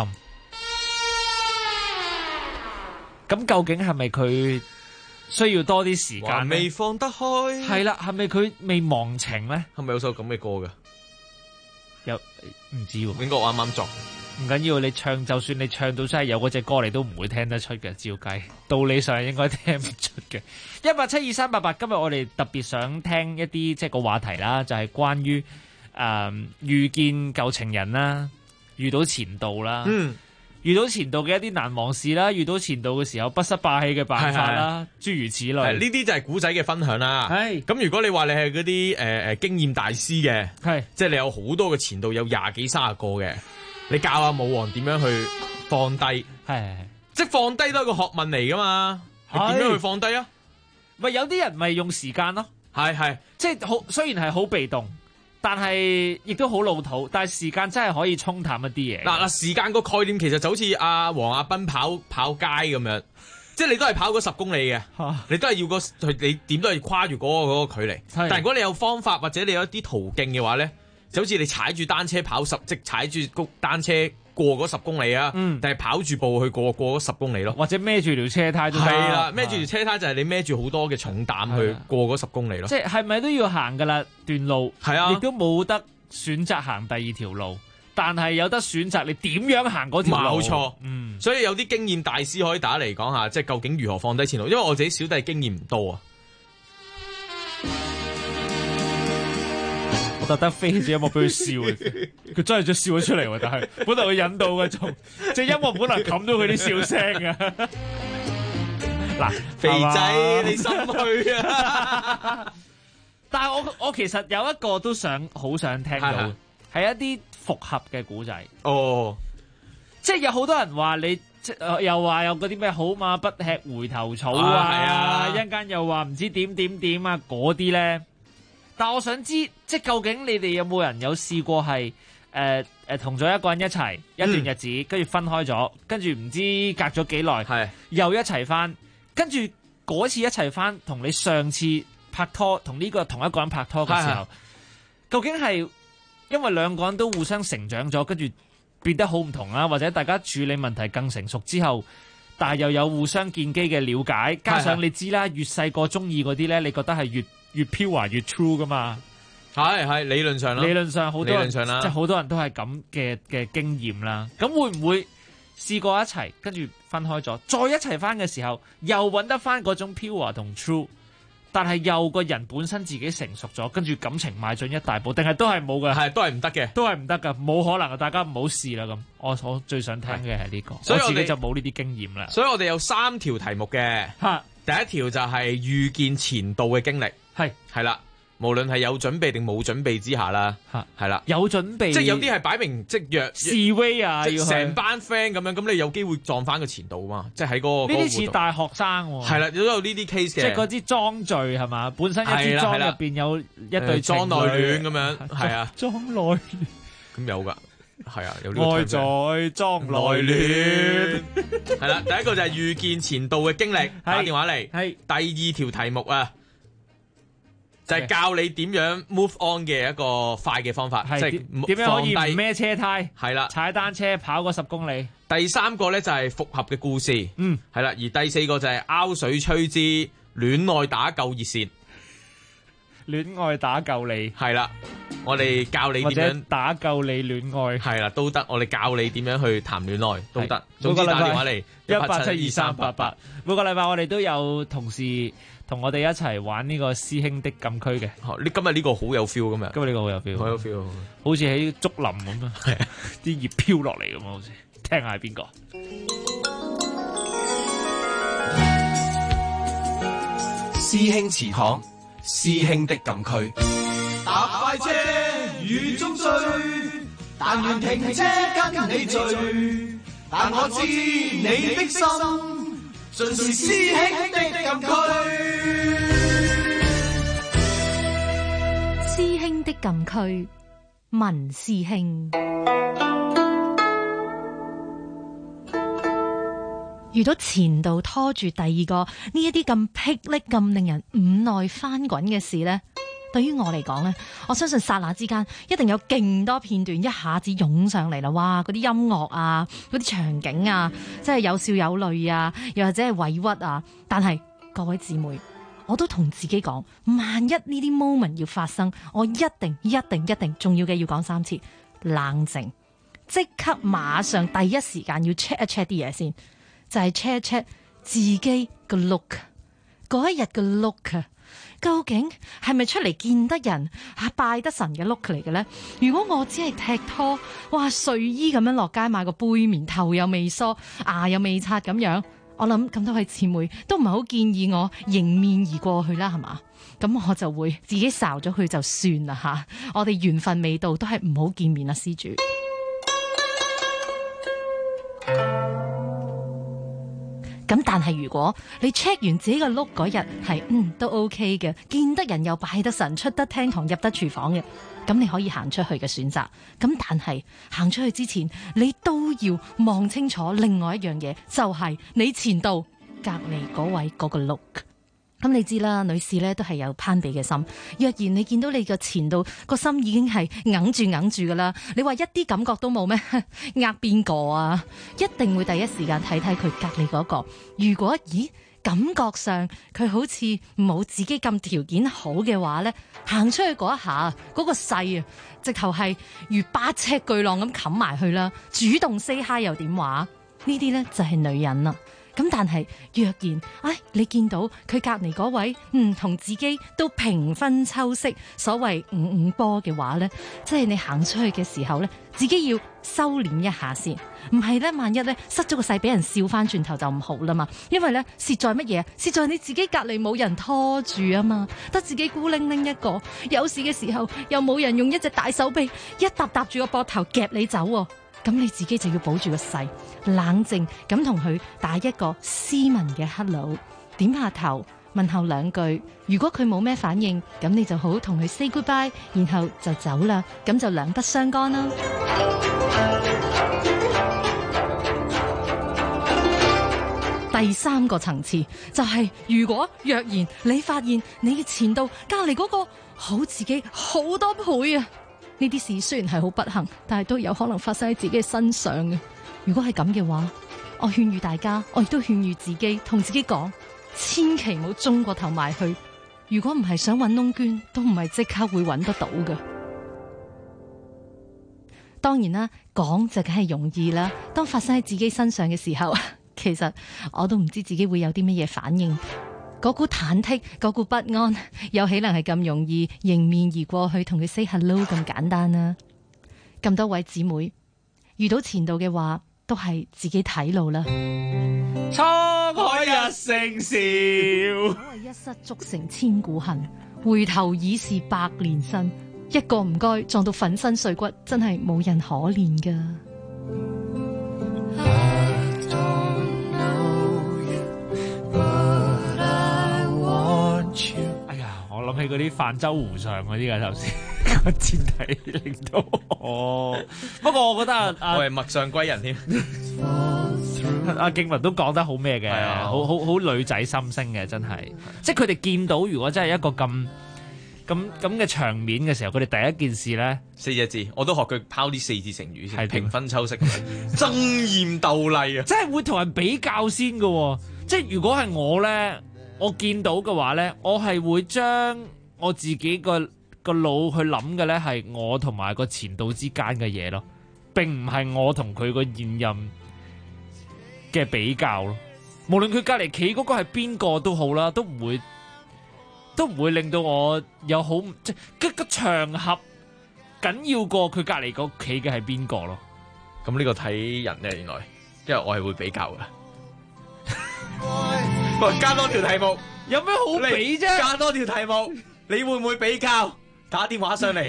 咁究竟係咪佢需要多啲時間？ 未放得開。 係啦，係咪佢未忘情咧？ 係咪有首咁嘅歌噶？ 有唔知喎， 應該我啱啱作。 唔緊要，你唱就算你唱到真係有嗰隻歌，你都唔會聽得出嘅。照計道理上應該聽唔出嘅。1872388，今日我哋特別想聽一啲即係個話題啦，就係關於遇見舊情人啦，遇到前度啦，遇到前度嘅一啲難忘事啦，遇到前度嘅時候不失霸氣嘅辦法啦，諸如此類。 呢啲就係古仔嘅分享啦。係咁，如果你話你係嗰啲經驗大師嘅，係即係你有好多嘅前度，有20幾30個嘅。 你教阿舞王點樣去放低，即係放低都係個學問嚟噶嘛，你點樣去放低啊？ 咪有啲人咪用時間咯， 係即係好，雖然係好被動，但係亦都好老土，但係時間真係可以沖淡一啲嘢。 嗱，時間個概念其實就好似阿黃亞斌跑街咁樣，即係你都係跑嗰10公里嘅，你都係要你點都係跨住嗰個距離。但係如果你有方法或者你有一啲途徑嘅話咧，就好似你踩住單車跑即踩住單車過嗰10公里啊，但係跑住步去過嗰10公里咯， 或者孭住條車胎都得。 係啦，孭住條車胎就係你孭住好多嘅重擔去過嗰10公里咯。 即係咪都要行噶啦段路？ 係啊， 亦都冇得選擇行第二條路，但係有得選擇你點樣行嗰條路。 冇錯，所以有啲經驗大師可以打嚟講下，即係究竟如何放低前路。因為我自己小弟經驗唔多啊。 特登飛住音樂俾佢笑，佢真係就笑咗出嚟喎。但係本來佢引導嘅仲，即係音樂本來冚到佢啲笑聲嘅。嗱， 肥仔你心虛啊！ 但係我其實有一個都好想聽到，係一啲復合嘅古仔。 哦， 即係有好多人話你，又話有嗰啲咩好馬不吃回頭草啊，一陣間又話唔知點啊嗰啲咧。但我想知，即係究竟你哋有冇人有試過係同咗一個人一齊一段日子，跟住分開咗，跟住唔知隔咗幾耐，又一齊翻，跟住嗰次一齊翻，同你上次拍拖同呢個同一個人拍拖嘅時候，究竟係因為兩個人都互相成長咗，跟住變得好唔同啦，或者大家處理問題更成熟之後，但係又有互相建基嘅了解，加上你知啦，越細個中意嗰啲咧，你覺得係越pure 越 true 噶嘛？ 係理論上啦， 理論上好多人， 理論上啦， 即係好多人都係咁嘅經驗啦。咁會唔會試過一齊，跟住分開咗，再一齊翻嘅時候，又揾得翻嗰種 pure 同 true， 但係又個人本身自己成熟咗，跟住感情邁進一大步，定係都係冇嘅？ 係都係唔得嘅， 都係唔得噶，冇可能啊！大家唔好試啦咁。我最想聽嘅係呢個， 所以我自己就冇呢啲經驗啦。 所以我哋有3條題目嘅，第一條就係遇見前度嘅經歷，係啦。無論係有準備定冇準備之下啦，係啦， 有準備， 即係有啲係擺明即約示威啊， 即成班 friend 咁樣，咁你有機會撞翻個前度嘛？即係喺嗰個呢啲似大學生喎， 係啦，都有呢啲 case 嘅， 即係嗰啲裝序係嘛？本身一支裝入邊有一對裝內戀咁樣，係啊， 裝內戀咁有㗎，係啊，有呢個愛在裝內戀， 係啦，第一個就係遇見前度嘅經歷，打電話嚟，係第2條題目啊。就係教你點樣 move on 嘅一個快嘅方法，即係點樣可以唔孭車胎， 係啦， 踩單車跑個10公里。 第3個咧就係復合嘅故事，係啦，而第4個就係拗水吹之戀愛打救熱線， 戀愛打救你， 係啦，我哋教你點樣打救你戀愛， 係啦都得，我哋教你點樣去談戀愛都得。總之打電話嚟 1872388，每個禮拜我哋都有同事同我哋一齊玩呢個師兄的禁區嘅。 你今日呢個好有 feel 咁樣， 今日呢個好有 feel， 好有 feel， 好似喺竹林咁啊，啲葉飄落嚟咁啊，好似聽下係邊個？ 師兄祠堂，師兄的禁區。搭快車雨中追，但願停車跟你聚。但我知你的心，盡是師兄的禁區。 師兄的禁區，文師兄。遇到前度拖住第二個呢一啲咁霹靂、咁令人五內翻滾嘅事呢，對於我嚟講呢，我相信剎那之間一定有勁多片段一下子湧上嚟啦！哇，嗰啲音樂啊，嗰啲場景啊，真係有笑有淚啊，又或者係委屈啊。但係各位姊妹，我都同自己講，萬一呢啲 moment 要發生，我一定重要嘅要講3次，冷靜，即刻馬上第一時間要 check 一 check 啲嘢先。就係 check 一 check 自己個 look， 嗰一日個 look 啊，究竟係咪出嚟見得人拜得神嘅 look 嚟嘅咧？如果我只係踢拖，哇睡衣咁樣落街買個杯麵，頭又未梳，牙又未刷咁樣，我諗咁多位姊妹都唔係好建議我迎面而過去啦，係嘛？咁我就會自己睄咗佢就算啦吓，我哋緣分未到，都係唔好見面啦，施主。 咁但係如果你 check 完自己個 look 嗰日係都 OK 嘅，見得人又拜得神，出得廳堂入得廚房嘅，咁你可以行出去嘅選擇。咁但係行出去之前，你都要望清楚另外一樣嘢，就係你前度隔離嗰位嗰個 look。咁你知啦，女士咧都係有攀比嘅心。若然你見到你嘅前度個心已經係硬住噶啦，你話一啲感覺都冇咩？呃邊個啊？一定會第一時間睇睇佢隔離嗰個。如果感覺上佢好似冇自己咁條件好嘅話咧，行出去嗰一下嗰個勢啊，直頭係如8尺巨浪咁冚埋去啦。主動 say hi 又點話？呢啲咧就係女人啦。咁但係若然，你見到佢隔離嗰位，同自己都平分秋色，所謂五波嘅話呢，即係你行出去嘅時候呢，自己要收斂一下先，唔係呢，萬一呢，失咗個勢俾人笑翻轉頭就唔好啦嘛。因為呢，蝕在乜嘢？蝕在你自己隔離冇人拖住啊嘛，得自己孤零零一個，有事嘅時候又冇人用一隻大手臂一搭住個膊頭夾你走喎。咁你自己就要保住個勢，冷靜咁同佢打一個斯文嘅 hello， 點下頭，問候兩句。如果佢冇咩反應，咁你就好同佢 say goodbye， 然後就走啦，咁就兩不相干啦。第三個層次就係，若然你發現你嘅前度隔離嗰個好自己好多倍啊！呢啲事雖然係好不幸，但係都有可能發生喺自己嘅身上嘅。如果係咁嘅話，我勸喻大家，我亦都勸喻自己，同自己講，千祈唔好中過頭埋去。如果唔係想搵窿捐，都唔係即刻會搵得到嘅。當然啦，講就梗係容易啦。當發生喺自己身上嘅時候，其實我都唔知自己會有啲乜嘢反應。嗰股忐忑，嗰股不安，有豈能係咁容易迎面而過去同佢 say hello 咁簡單啊？咁多位姊妹遇到前度嘅話，都係自己睇路啦。 滄海一聲笑， 所謂一失足成千古恨，回頭已是百年身。一個唔該撞到粉身碎骨，真係冇人可憐噶。 我諗起嗰啲泛舟湖上嗰啲噶，頭先個前提令到我。不過我覺得我係陌上歸人添。 阿敬文都講得好咩嘅，好女仔心聲嘅，真係。即係佢哋見到如果真係一個咁嘅場面嘅時候，佢哋第一件事咧 4隻字，我都學佢拋啲4字成語先，係平分秋色，爭艷鬥麗啊！ 即係會同人比較先嘅，即係如果係我咧。我見到嘅話呢，我係會將我自己個腦去諗嘅呢，係我同埋個前度之間嘅嘢咯，並唔係我同佢個現任嘅比較咯。無論佢隔離企嗰個係邊個都好啦，都唔會令到我有好即係個場合緊要過佢隔離嗰企嘅係邊個咯。 咁呢個睇人咧，原來因為我係會比較噶。喂，加多條題目， 有咩好比啫？ 加多條題目，你會唔會比較？打電話上嚟。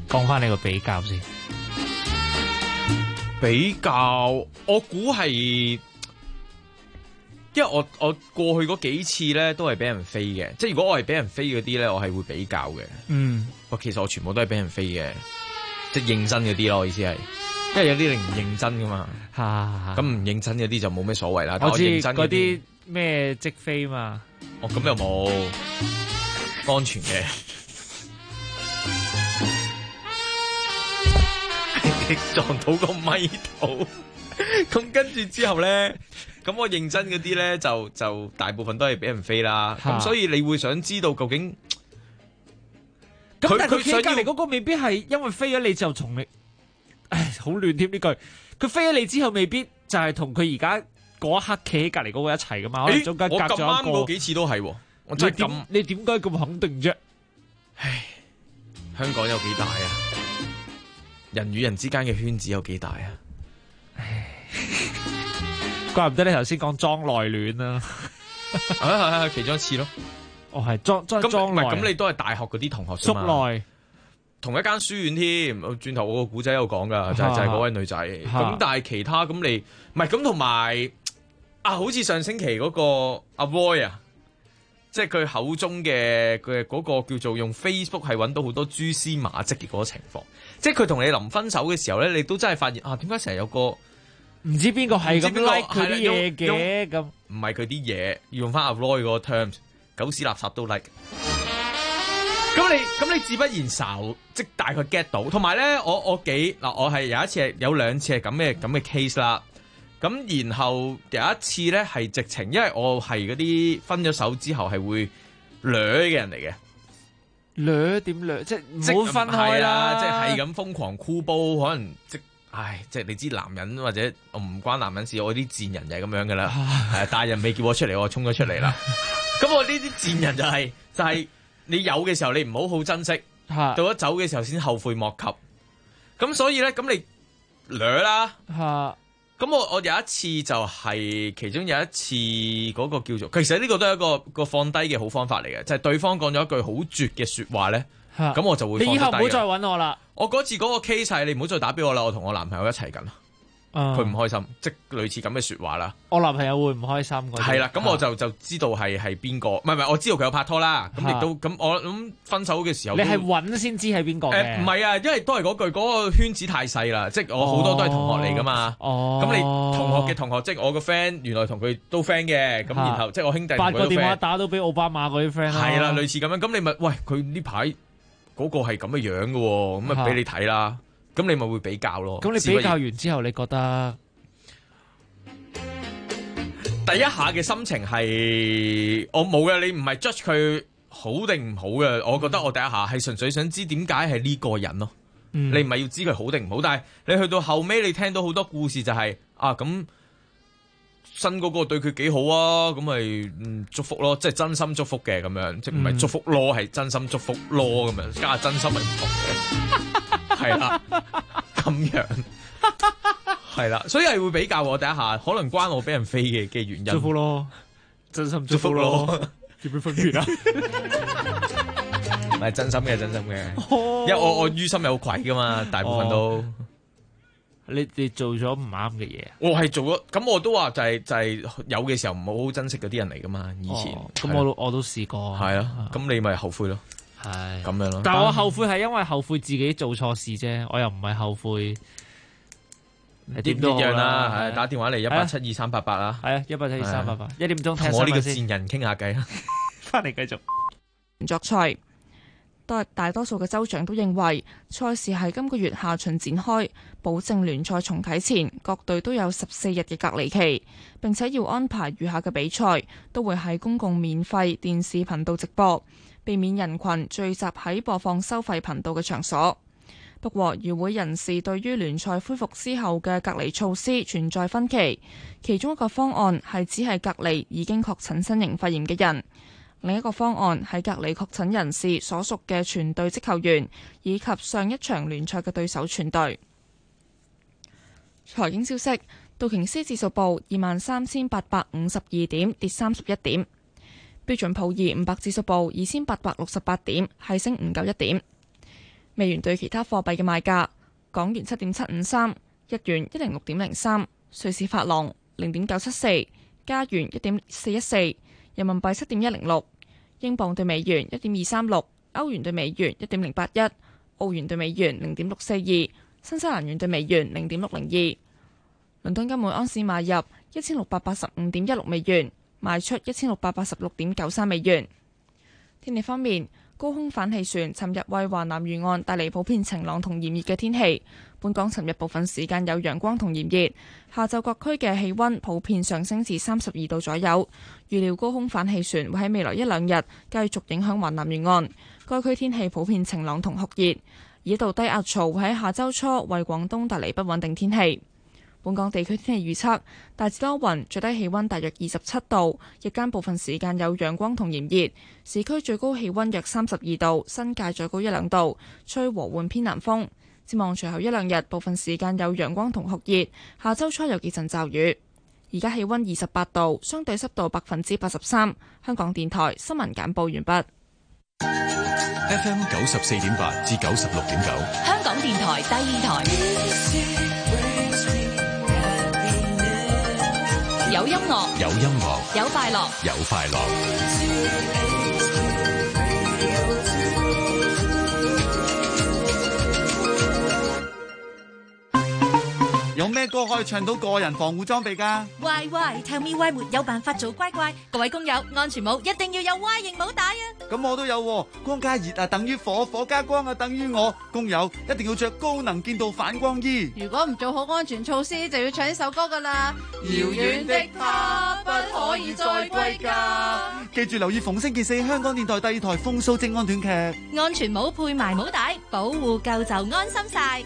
講翻你個比較先。 比較，我估係，因為我過去嗰幾次咧都係俾人飛嘅，即係如果我係俾人飛嗰啲咧，我係會比較嘅。其實我全部都係俾人飛嘅，即係認真嗰啲咯。我意思係，因為有啲你唔認真噶嘛，咁唔認真嗰啲就冇咩所謂啦。 我知認真嗰啲咩即飛嘛， 咁又冇安全嘅。撞到個咪度，咁跟住之後咧，咁我認真嗰啲咧就大部分都係俾人飛啦。咁所以你會想知道究竟， 咁但係佢隔離嗰個未必係因為飛咗你就從你，好亂添呢句。佢飛咗你之後，未必就係同佢而家嗰一刻企喺隔離嗰個一齊噶嘛？可能中間隔咗一個。 我咁啱嗰幾次都係喎，我真係咁。 你點解咁肯定啫？ 唉，香港有幾大啊？人與人之間嘅圈子有幾大啊？ 怪唔得你頭先講莊內戀啦， 係其中一次咯。 係莊內， 咁你都係大學嗰啲同學啫嘛？ 宿內同一間書院添。轉頭我個古仔有講噶，就係嗰位女仔。咁但係其他咁你唔係咁，同埋好似上星期嗰個阿 Roy 啊。即係佢口中嘅佢嗰個叫做用 Facebook 係揾到好多蛛絲馬跡嘅嗰個情況，即係佢同你臨分手嘅時候咧，你都真係發現點解成日有個唔知邊個係咁 like 佢啲嘢嘅咁， 唔係佢啲嘢，要用翻阿 Roy 嗰個 terms， 狗屎垃圾都 like。咁你自不然愁，即大概 get 到。同埋咧，我係有一次係有兩次係咁嘅 case 啦。咁然後有一次咧係直情，因為我係嗰啲分咗手之後係會掠嘅人嚟嘅。掠點掠？即係唔好分開啦，即係咁瘋狂箍煲，可能即係你知男人或者我唔關男人事，我啲賤人就係咁樣噶啦。大人未叫我出嚟，我衝咗出嚟啦。咁我呢啲賤人就係你有嘅時候你唔好珍惜，到咗走嘅時候先後悔莫及。咁所以咧，咁你掠啦。咁我有一次就係其中有一次嗰個叫做，其實呢個都係一個放低嘅好方法嚟嘅，就係對方講咗一句好絕嘅說話咧，咁我就會放低。你以後唔好再搵我啦。我嗰次嗰個 case 係你唔好再打俾我啦，我同我男朋友一齊緊。佢唔開心，即係類似咁嘅說話啦。我男朋友會唔開心嗰啲？係啦，咁我就知道係邊個，唔係，我知道佢有拍拖啦。咁亦都咁，我諗分手嘅時候，你係搵先知係邊個嘅？唔係啊，因為都係嗰句，嗰個圈子太細啦，即係我好多都係同學嚟噶嘛。咁你同學嘅同學，即係我個 friend，原來同佢都 friend 嘅。咁然後即係我兄弟8個電話打到俾奧巴馬嗰啲 friend。係啦，類似咁樣。咁你咪喂佢呢排嗰個係咁嘅樣嘅，咁咪俾你睇啦。咁你咪會比較咯。咁你比較完之後，你覺得第一下嘅心情係我冇嘅，你唔係 judge 佢好定唔好嘅。我覺得我第一下係純粹想知點解係呢個人咯。你唔係要知佢好定唔好，但係你去到後尾，你聽到好多故事就係咁新嗰個對佢幾好啊，咁咪祝福咯，即係真心祝福嘅咁樣，即係唔係祝福咯，係真心祝福咯咁樣，加真心係唔同嘅。係啦，咁樣係啦，所以係會比較我第一下，可能關我俾人飛嘅原因。祝福咯，真心祝福咯，點樣分別啊？唔係真心嘅，因為我於心有愧噶嘛，大部分都。你做咗唔啱嘅嘢，我係做咗，咁我都話就係有嘅時候唔好好珍惜嗰啲人嚟噶嘛，以前。咁我都試過。係啊，咁你咪後悔咯。係咁樣咯，但係我後悔係因為後悔自己做錯事啫，我又唔係後悔。點都好啦，係打電話嚟1872388啦，係啊1872388，1點鐘同我呢個賤人傾下偈啊，翻嚟繼續。 作賽，大多數嘅州長都認為賽事係今個月下旬展開，保證聯賽重啟前各隊都有14日嘅隔離期，並且要安排餘下嘅比賽都會喺公共免費電視頻道直播，避免人群聚集喺播放收費頻道嘅場所。不過，與會人士對於聯賽恢復之後嘅隔離措施存在分歧。其中一個方案係只係隔離已經確診新型肺炎嘅人，另一個方案係隔離確診人士所屬嘅全隊職球員以及上一場聯賽嘅對手全隊。財經消息：道瓊斯指數報23,852點，跌31點。標準普爾500指數報2868點，係升591點。 美元對其他貨幣嘅賣價：港元7.753，日元106.03，瑞士法郎0.974，加元1.414，人民幣7.106，英鎊對美元1.236，歐元對美元1.081，澳元對美元0.642，新西蘭元對美元0.602。倫敦金每安士買入1685.16美元，賣出1686.93美元。天氣方面，高空反氣旋尋日為華南沿岸帶嚟普遍晴朗同炎熱嘅天氣。本港尋日部分時間有陽光同炎熱，下晝各區嘅氣溫普遍上升至32度左右。預料高空反氣旋會喺未來一兩日繼續影響華南沿岸，該區天氣普遍晴朗同酷熱。一道低壓槽會喺下週初為廣東帶嚟不穩定天氣。本港地區天氣預測大致多雲，最低氣溫大約27度，日間部分時間有陽光同炎熱，市區最高氣溫約32度，新界最高1-2度，吹和緩偏南風。展望隨後一兩日，部分時間有陽光同酷熱，下週初有幾陣驟雨。而家氣溫28度，相對濕度83%。香港電台新聞簡報完畢。 FM 94.8至96.9， 香港電台第二台。有音樂， 有音樂， 有快樂， 有快樂。 有咩歌可以唱到個人防護裝備㗎？ Tell me why 沒有辦法做乖乖。各位工友，安全帽一定要有 Y 型帽帶啊！ 咁我都有喎，光加熱啊等於火，火加光啊等於我。工友一定要着高能見度反光衣。 如果唔做好安全措施，就要唱呢首歌㗎啦。遙遠的他不可以再歸家。 記住留意逢星期四香港電台第二台風騷職安短劇。 安全帽配埋帽帶，保護夠就安心晒。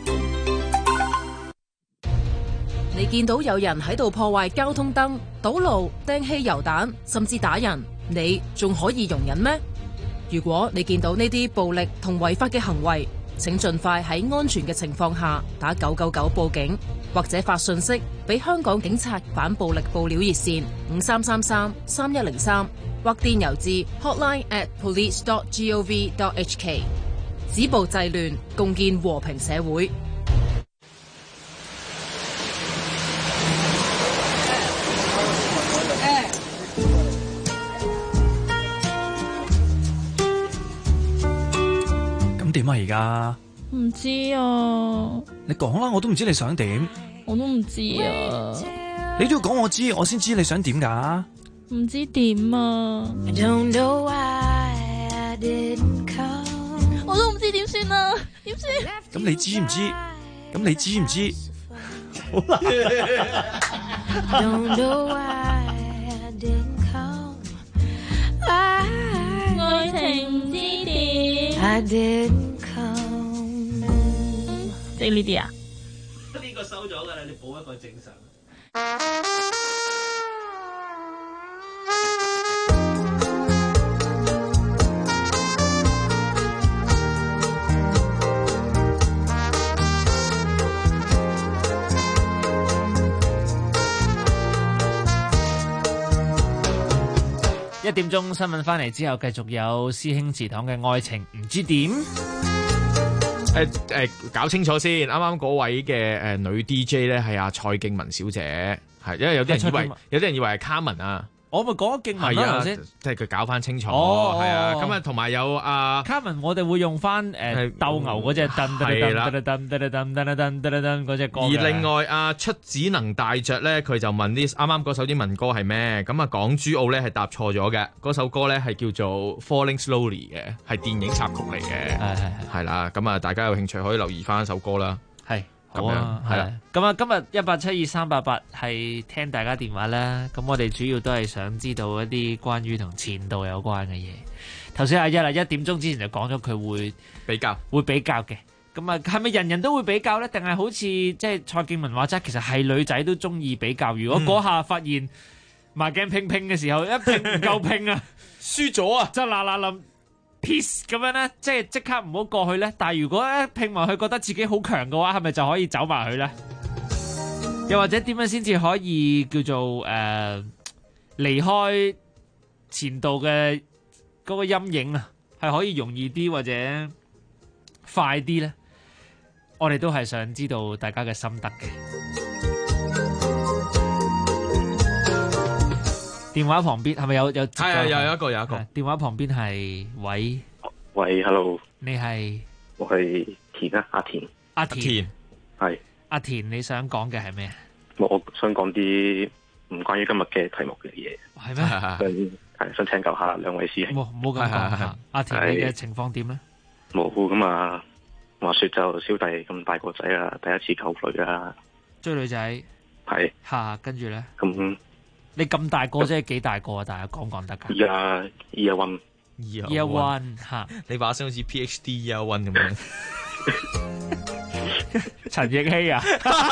你見到有人喺度破壞交通燈、堵路、掟汽油彈，甚至打人，你仲可以容忍咩？如果你見到呢啲暴力同違法嘅行為，請盡快喺安全嘅情況下打999報警，或者發信息俾香港警察反暴力報料熱線5333-3103，或電郵至 hotline@police.gov.hk。止暴制亂，共建和平社會。 點啊而家？ 唔知啊。 你講啦，我都唔知你想點。 我都唔知啊。 你都要講我知，我先知你想點㗎。 唔知點啊。我都唔知點算啊，點算？ 咁你知唔知？咁你知唔知？好難。 愛情唔知點。即係呢啲啊？ 呢個收咗㗎啦，你補一個正常。1點鐘新聞翻嚟之後，繼續有師兄祠堂嘅愛情唔知點。 搞清楚先，啱啱嗰位嘅女 DJ 咧係阿蔡敬文小姐，係因為有啲人以為係卡文啊。 我咪講咗敬文啦頭先， 即係佢搞翻清楚。係啊，咁啊同埋有阿卡文，我哋會用翻鬥牛嗰隻噔嗰隻歌。 而另外阿出只能大着咧，佢就問啲啱啱嗰首英文歌係咩？咁啊港珠澳咧係答錯咗嘅，嗰首歌咧係叫做 Falling Slowly 嘅，係電影插曲嚟嘅。係啦，咁啊大家有興趣可以留意翻首歌啦。 係。 咁樣係啦， 咁啊，今日1872388係聽大家電話啦。咁我哋主要都係想知道一啲關於同前度有關嘅嘢。頭先阿一1點鐘之前就講咗佢會比較嘅。咁啊，係咪人人都會比較呢？定係好似即係蔡敬文話齋，其實係女仔都中意比較。如果嗰下發現埋鏡拼嘅時候，一拼唔夠拼啊，輸咗啊，就嗱臨。peace 咁樣咧，即刻唔好過去咧。但係如果咧拼埋去，覺得自己好強嘅話，係咪就可以走埋去咧？又或者點樣先至可以叫做離開前度嘅嗰個陰影啊？係可以容易啲或者快啲咧？我哋都係想知道大家嘅心得嘅。電話旁邊係咪有？係有一個。 電話旁邊係喂 ，hello。 你係？ 我係田啊，阿田。 阿田係。 阿田，你想講嘅係咩？ 我想講啲唔關於今日嘅題目嘅嘢。 係咩？ 想請教下兩位師兄。 唔好咁講。阿田，你嘅情況點咧？ 冇咁啊！話說就小弟咁大個仔啦，第一次溝女啦。 追女仔係跟住咧？ 咁你咁大個即係幾大個啊？大家講得㗎 ？Year one Year one 嚇， 你把聲好似 PhD Year one 咁樣。 陳奕希啊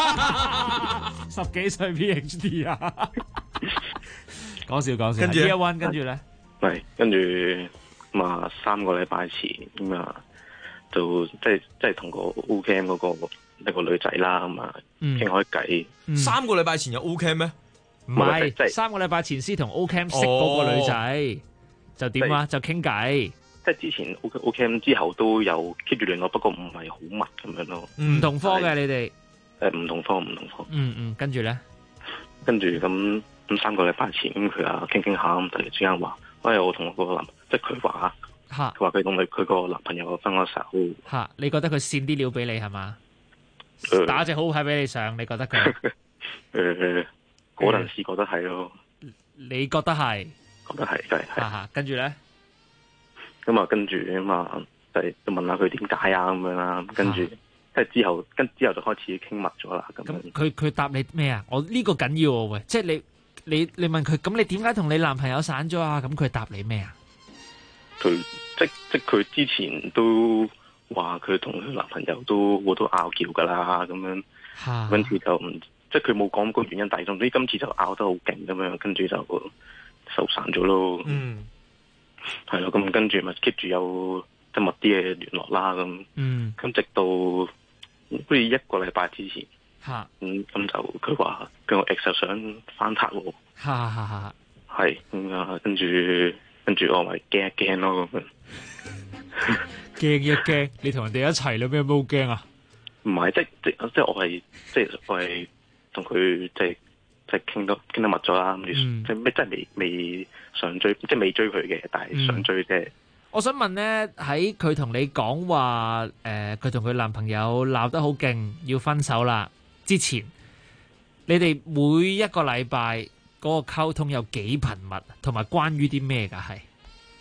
，10幾歲 PhD 啊，講笑。跟住 Year one 跟住咧， 係跟住咁啊，3個禮拜前咁啊，就即係同個 O-Cam 嗰個一個女仔啦，咁啊傾開偈。 3個禮拜前有 O-Cam 咩？ 唔係，3個禮拜前先同 O-Cam 識嗰個女仔，就點啊？就傾偈。 即係之前 O-Cam 之後都有 keep 住聯絡，不過唔係好密咁樣咯。 唔同科嘅你哋？ 唔同科。 跟住咧？ 跟住咁3個禮拜前，咁佢啊傾下，咁突然之間話，我同我個即係佢話佢同佢個男朋友分咗手。 你覺得佢煽啲料俾你係嘛？打隻好牌俾你上，你覺得佢？ 嗰陣時覺得係咯。 你覺得係？ 覺得係，真係。 跟住咧？ 咁啊，跟住咁啊，就問下佢點解啊咁樣啦。跟住即係之後就開始傾密咗啦。 咁佢答你咩啊？我呢個緊要喎，喂！即係你問佢，咁你點解同你男朋友散咗啊？咁佢答你咩啊？ 佢即佢之前都話佢同佢男朋友都好多拗撬噶啦，咁樣。跟住就唔即係佢冇講個原因，但係總之今次就拗得好勁咁樣，跟住就手散咗咯。係咯，咁跟住咪 keep 住有即密啲嘅聯絡啦，咁。咁直到好似1個禮拜之前，咁就佢話佢個 ex 想翻撻喎。係咁啊，跟住我咪驚一驚咯咁樣。 驚一驚，你同人哋一齊啦，咩冇驚啊？ 唔係，即我係同佢即傾得密咗啦，即咩真係未想追，即未追佢嘅，但係想追啫。 我想問咧，喺佢同你講話佢同佢男朋友鬧得好勁，要分手啦之前，你哋每一個禮拜嗰個溝通有幾頻密，同埋關於啲咩㗎？係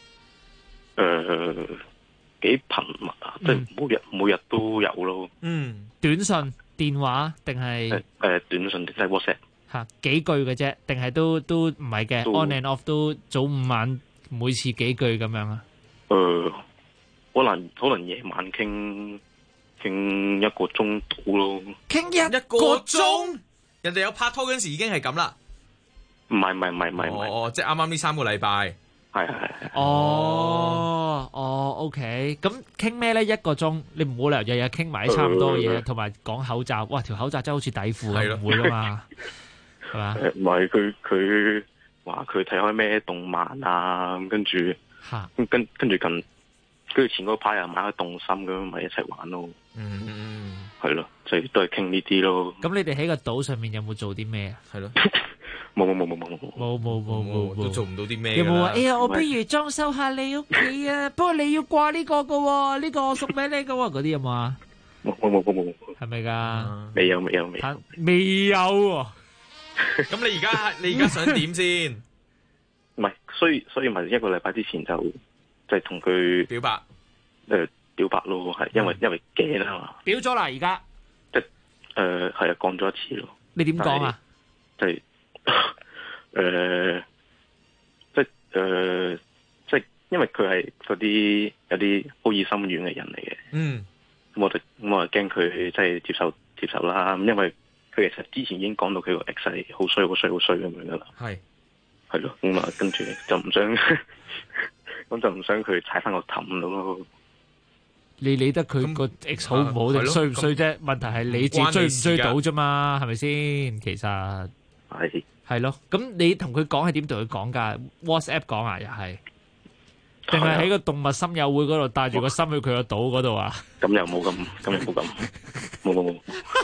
幾頻密啊？即每日都有咯。 短信、電話定係短信定係 WhatsApp？ 幾句嘅啫，定係都唔係嘅 ，on and off 都早午晚每次幾句咁樣啊？ 可能夜晚傾1個鐘到咯。 傾一個鐘， 人哋有拍拖嗰陣時已經係咁啦。 唔係， 即係啱啱呢3個禮拜。 係。 OK，咁傾咩咧？1個鐘，你唔好理由日日傾埋啲差唔多嘅嘢，同埋講口罩。哇，條口罩真係好似底褲咁，唔會噶嘛，係嘛？ 唔係佢話佢睇開咩動漫啊，跟住跟住前嗰排又買咗動心咁，咪一齊玩咯。係咯，就都係傾呢啲咯。 咁你哋喺個島上面有冇做啲咩啊？ 係咯。 冇， 都做唔到啲咩。 有冇話？哎呀，我不如裝修下你屋企啊！不過你要掛呢個噶喎，呢個我送俾你噶喎，嗰啲有冇啊？ 冇， 係咪噶？ 未有。 未有喎。 咁你而家想點先？唔係，所以咪1個禮拜之前就同佢表白。 表白咯，係因為驚啊嘛。 表咗啦，而家。 係啊，講咗一次咯。 你點講啊？因為佢係嗰啲有啲好易心軟嘅人嚟嘅。咁我就驚佢即係接受啦。咁因為佢其實之前已經講到佢個 ex 係好衰咁樣噶啦。係咯，咁啊跟住就唔想咁就唔想佢踩翻個氹到咯。你理得佢個 ex 好唔好定衰唔衰啫？問題係你自己追唔追到啫嘛？係咪先？其實係咯。咁你同佢講係點同佢講噶？WhatsApp 講啊，又係定係喺個動物心友會嗰度帶住個心去佢個島嗰度啊？ 咁又冇咁，冇。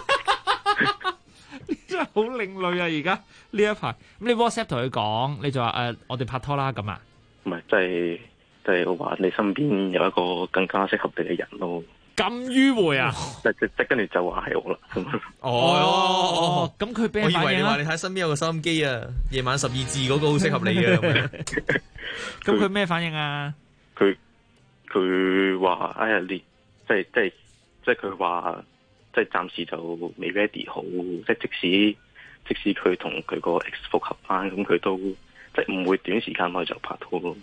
真係好另類啊！而家呢一排，咁你 WhatsApp 同佢講，你就話我哋拍拖啦咁啊？ 唔係，即係我話你身邊有一個更加適合你嘅人咯。 咁迂迴啊！ 即跟住就話係我啦。 咁佢俾人反應啊？ 我以為你話你睇身邊有個收音機啊，夜晚12字嗰個好適合你嘅。 咁佢咩反應啊？ 佢話哎呀，你即係佢話即係暫時就未 ready 好，即使佢同佢個 ex 復合翻，咁佢都即係唔會短時間內就拍拖咯。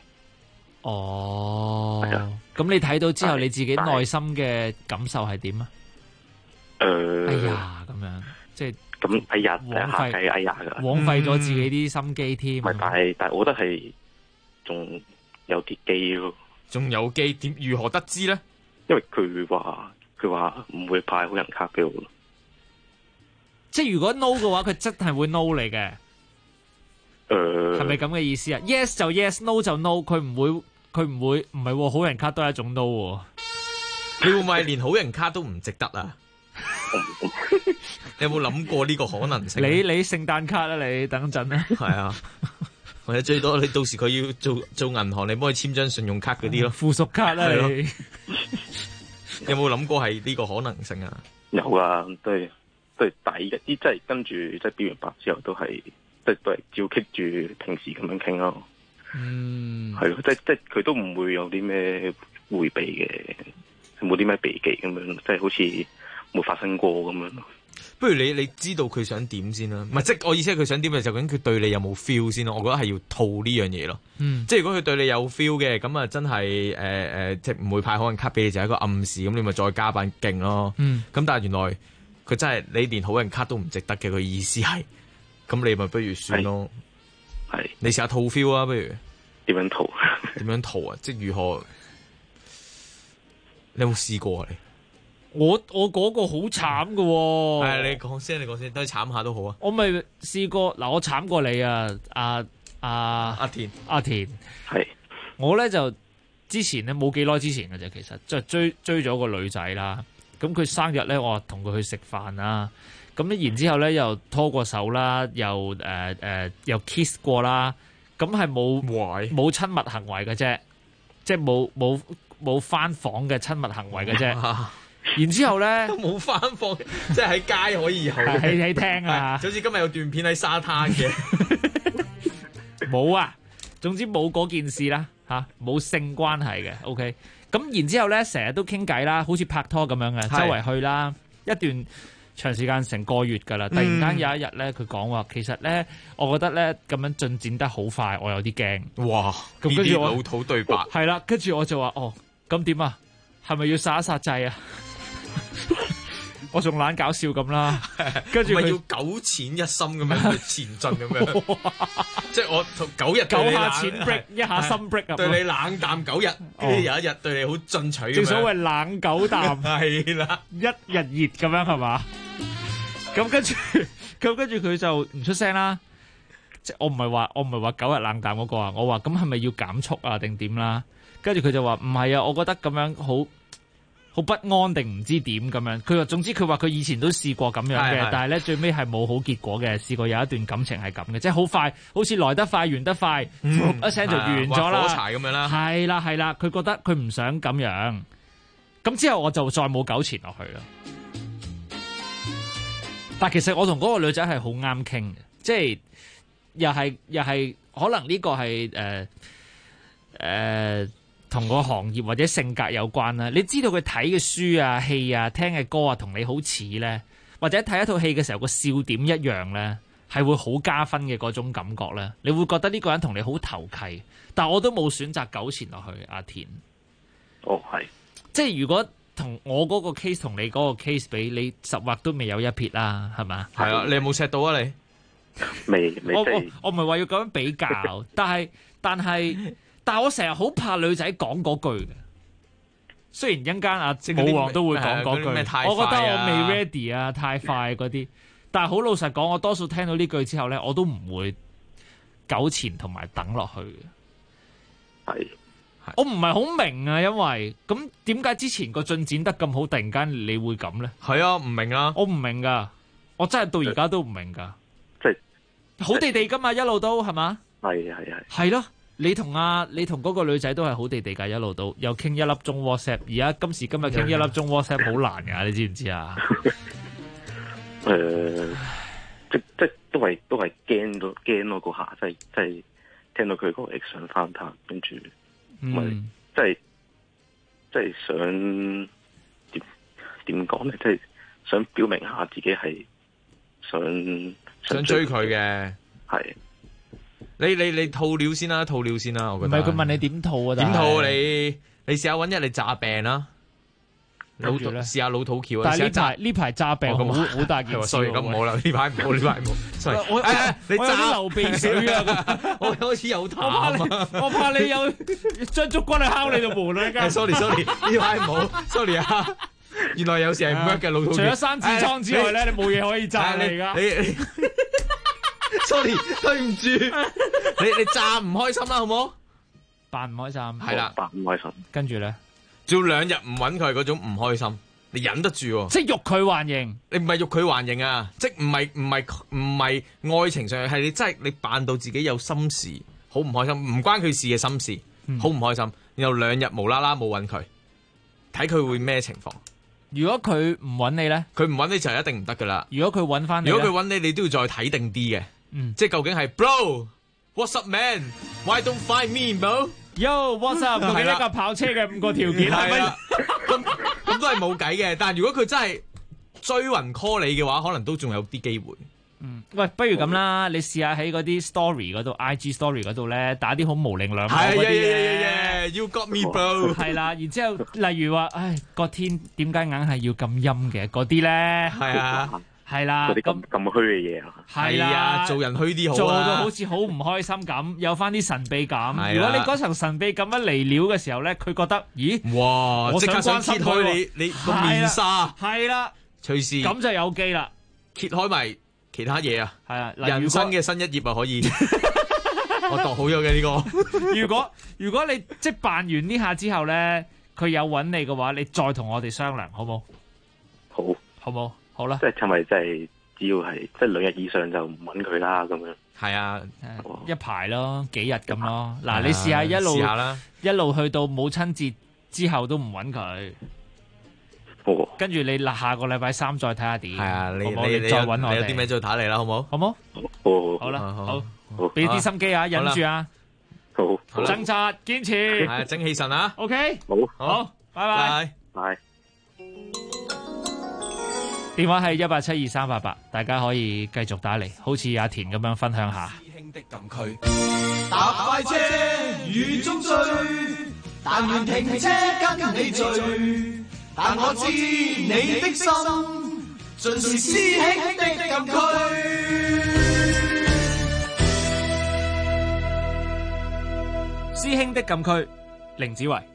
係啊，咁你睇到之後，你自己內心嘅感受係點啊？哎呀，咁樣即係咁，哎呀， 枉費咗自己啲心機添。 唔係，但係我覺得係仲有啲機咯。 仲有機？點如何得知咧？ 因為佢話唔會派好人卡俾我咯。即係如果 no 嘅話，佢真係會 no 你嘅。係咪咁嘅意思啊 ？Yes 就 yes，no 就 no， 佢唔會唔係好人卡都係一種 no。 你會唔會連好人卡都唔值得啊？你有冇諗過呢個可能性？ 你聖誕卡啦，你等陣啦。 係啊，或者最多你到時佢要做銀行，你幫佢簽張信用卡嗰啲咯， 附屬卡啦。你有冇諗過係呢個可能性啊？ 有啊，都係第一啲，即係跟住即係表完白之後都係。即係都係照 keep 住平時咁樣傾咯，係咯，即係佢都唔會有啲咩迴避嘅，冇啲咩避忌咁樣，即係好似冇發生過咁樣咯。 不如你知道佢想點先啦？唔係，即係我意思係佢想點嘅，究竟佢對你有冇 feel 先咯？我覺得係要套呢樣嘢咯。即係如果佢對你有 feel 嘅，咁啊真係即係唔會派好人卡俾你，就係一個暗示，咁你咪再加把勁咯。咁但係原來佢真係你連好人卡都唔值得嘅，佢意思係。咁你咪不如算咯， 係你試下套 feel 啊，不如點樣套？ 點樣套啊？即係如何？你有冇試過啊？你我嗰個好慘噶， 係你講先，都慘下都好啊。 我咪試過嗱，我慘過你啊，阿田係我咧就之前咧冇幾耐之前嘅啫，其實即係追咗個女仔啦。咁佢生日咧，我同佢去食飯啦。咁咧，然之後咧又拖過手啦，又 kiss 過啦，咁係冇親密行為嘅啫，即係冇翻房嘅親密行為嘅啫。然之後咧都冇翻房，即係喺街可以喺廳啊， 就好似今日有段片喺沙灘嘅， 冇啊。總之冇嗰件事啦，冇性關係嘅。OK，咁然之後咧成日都傾偈啦，好似拍拖咁樣嘅，周圍去啦，一段長時間成個月㗎啦，突然間有一日咧，佢講話其實咧，我覺得咧咁樣進展得好快，我有啲驚。 哇！咁跟住老土對白係啦，跟住我就話咁點啊？係咪要殺一殺掣啊？我仲懶搞笑咁啦，跟住咪要9淺一深咁樣去前進咁樣，即係我9日 9下淺 break 一下深 break 對你冷淡9日，跟住有一日對你好進取。 正所謂冷狗淡係啦， 一日熱咁樣係嘛？咁跟住佢就唔出聲啦。即係我唔係話9日冷淡嗰個啊，我話咁係咪要減速啊定點啦？跟住佢就話唔係啊，我覺得咁樣好不安定唔知點咁樣。佢話總之佢話佢以前都試過咁樣嘅，但係咧最尾係冇好結果嘅。試過有一段感情係咁嘅，即係好快，好似來得快完得快，一聲就完咗啦。 火柴咁樣啦。 係啦，佢覺得佢唔想咁樣。咁之後我就再冇糾纏落去啦。但其實我同嗰個女仔係好啱傾嘅，即係又係可能呢個係同個行業或者性格有關啦。你知道佢睇嘅書啊、戲啊、聽嘅歌啊，同你好似咧，或者睇一套戲嘅時候個笑點一樣咧，係會好加分嘅嗰種感覺咧。你會覺得呢個人同你好投契，但我都冇選擇糾纏落去。阿田， 係，即係如果同我嗰個 case 同你嗰個 case 比，你實或都未有一撇啦，係嘛？ 係啊，你有冇錫到啊？你未我唔係話要咁樣比較，但係我成日好怕女仔講嗰句嘅。雖然一陣間阿武王都會講嗰句，我覺得我未 ready 啊，太快嗰啲。但係好老實講，我多數聽到呢句之後咧，我都唔會糾纏同埋等落去嘅。 我唔係好明啊，因為咁點解之前個進展得咁好，突然間你會咁咧？ 係啊，唔明啊， 我唔明噶，我真係到而家都唔明噶。 即係好地地噶嘛，一路都係嘛？ 係咯，你同嗰個女仔都係好地地噶，一路都又傾1粒鐘 WhatsApp， 而家今時今日傾1粒鐘 WhatsApp 好難噶，你知唔知啊？ 即都係驚咯嗰下，即係聽到佢個 X 想翻拍，跟住即係想點講咧？即係想表明下自己係想追佢嘅。 係你套料先啦，我覺得。 唔係佢問你點套啊？ 點套你試下揾日你詐病啦。試下老土橋啊！ 但係呢排詐病好大件事喎。 所以咁唔好啦，呢排唔好。你詐流鼻水啊！ 我開始有痰啊！ 我怕你有張竹君去敲你度門啊！而家 sorry， 呢排唔好 ，sorry 啊！原來有時係唔 work 嘅老土橋。 除咗三字倉之外咧，你冇嘢可以詐你而家。 sorry， 對唔住，你詐唔開心啦，好冇？ 扮唔開心係啦， 扮唔開心。 跟住咧。 照2日唔揾佢嗰種唔開心，你忍得住喎？ 即係欲拒還迎， 你唔係欲拒還迎啊！即係唔係愛情上，係你真係你扮到自己有心事，好唔開心，唔關佢事嘅心事，好唔開心。然後2日無啦啦冇揾佢，睇佢會咩情況？ 如果佢唔揾你咧， 佢唔揾你就一定唔得噶啦。 如果佢揾翻你， 如果佢揾你，你都要再睇定啲嘅。即係究竟係 Bro，What's up man？Why don't find me bro？Yo，what's up？ 同你一架跑車嘅5個條件係咪？ 咁都係冇計嘅。但係如果佢真係追魂 call 你嘅話，可能都仲有啲機會。 喂，不如咁啦，你試下喺嗰啲 story 嗰度 ，IG story 嗰度咧，打啲好模棱兩可嗰啲嘢。You got me bro。 係啦，然之後例如話，唉，個天點解硬係要咁陰嘅嗰啲咧？ 係啊。 係啦， 嗰啲咁虛嘅嘢啊， 係啊， 做人虛啲好啊， 做到好似好唔開心咁，有翻啲神秘感。如果你嗰層神秘感一嚟了嘅時候咧，佢覺得，咦， 哇，即刻想揭開你個面紗， 係啦， 隨時咁就有機啦， 揭開埋其他嘢啊， 係啊， 人生嘅新一頁啊，可以，我度好咗嘅呢個。 如果你即係扮完呢下之後咧，佢有揾你嘅話，你再同我哋商量，好冇？好冇？好啦， 即係咪即係只要係即係2日以上就唔揾佢啦咁樣。 係啊， 一排咯，幾日咁咯。嗱，你試下一路去到母親節之後都唔揾佢。跟住你下個禮拜3再睇下點。係啊，你再揾我哋。 你有啲咩再打嚟啦，好冇？ 好冇？好啦，好，俾啲心機啊，忍住啊。 好， 掙扎，堅持。 係精氣神啊。 OK，好，拜拜。電話係1872388，大家可以繼續打嚟，好似阿田咁樣分享下。 師兄的禁區，搭快車雨中追，但願停車跟你聚，但我知你的心盡是師兄的禁區。 師兄的禁區，凌子維。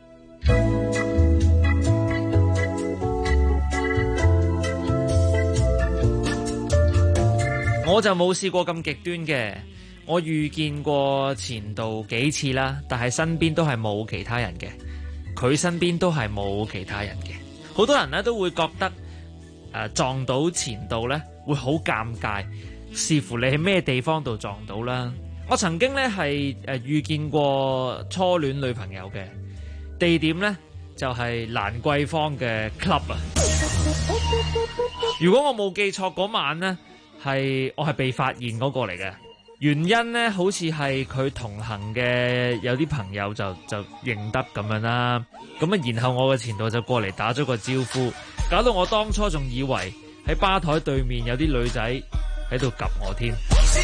我就冇試過咁極端嘅，我遇見過前度幾次啦，但係身邊都係冇其他人嘅，佢身邊都係冇其他人嘅。好多人咧都會覺得撞到前度咧會好尷尬，視乎你喺咩地方度撞到啦。我曾經咧係遇見過初戀女朋友嘅，地點咧就係蘭桂坊嘅 club 啊。如果我冇記錯嗰晚咧，我係被發現嗰個嚟嘅，原因咧好似係佢同行嘅有啲朋友就認得咁樣啦，咁啊然後我嘅前度就過嚟打咗個招呼，搞到我當初仲以為喺吧台對面有啲女仔喺度及我添。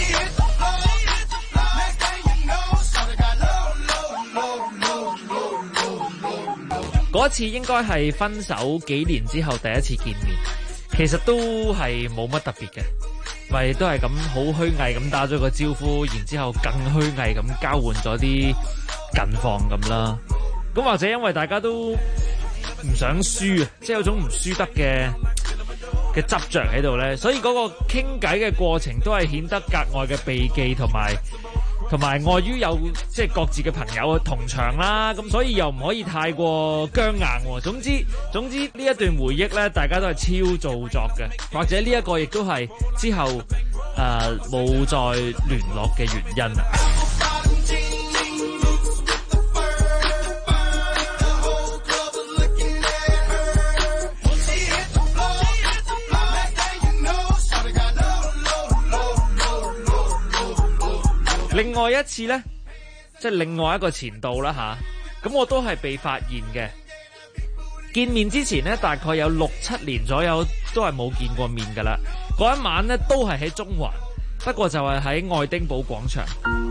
嗰次應該係分手幾年之後第一次見面，其實都係冇乜特別嘅。咪都係咁好虛偽咁打咗個招呼，然之後更虛偽咁交換咗啲近況咁啦。咁或者因為大家都唔想輸啊，即係有種唔輸得嘅執着喺度咧，所以嗰個傾偈嘅過程都係顯得格外嘅避忌同同埋礙於有即係各自嘅朋友同場啦，咁所以又唔可以太過僵硬喎。總之呢一段回憶呢，大家都係超做作嘅，或者呢一個亦都係之後冇再聯絡嘅原因啊。另外一次呢，即係另外一個前度啦吓，咁我都係被發現嘅。見面之前呢，大概有6-7年左右都係冇見過面噶啦。嗰一晚呢，都係喺中環，不過就係喺愛丁堡廣場。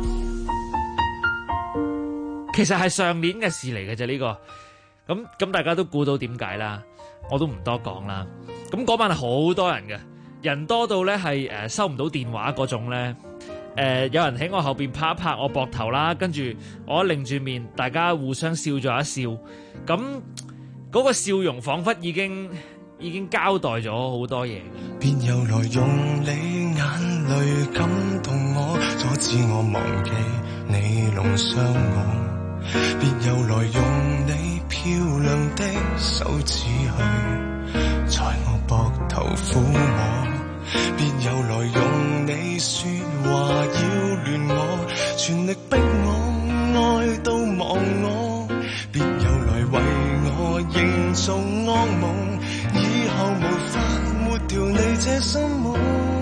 其實係上年嘅事嚟嘅啫呢個，咁大家都估到點解啦，我都唔多講啦。咁嗰晚係好多人嘅，人多到呢係收唔到電話嗰種呢。有人喺我後邊拍一拍我膊頭啦，跟住我擰住面，大家互相笑咗一笑，咁嗰個笑容彷彿已經交代咗好多嘢。 別又來用你眼淚感動我，阻止我忘記你弄傷我，別又來用你漂亮的手指去在我膊頭撫摸，別又來用你說話擾亂我，全力逼我愛到忘我，別又來為我營造噩夢，以後無法抹掉你這心夢。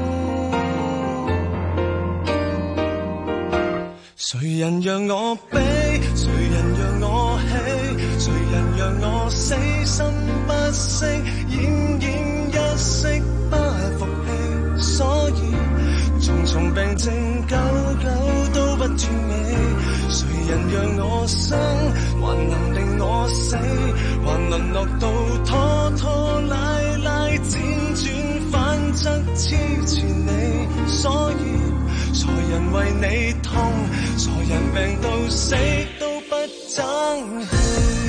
誰人讓我悲，誰人讓我喜，誰人讓我死心不息，奄奄一息不服氣，所以重重病症久久都不斷尾。誰人讓我生，還能令我死，還淪落到拖拖拉拉，輾轉反側痴纏你，所以才人為你痛，才人病到死都不爭氣。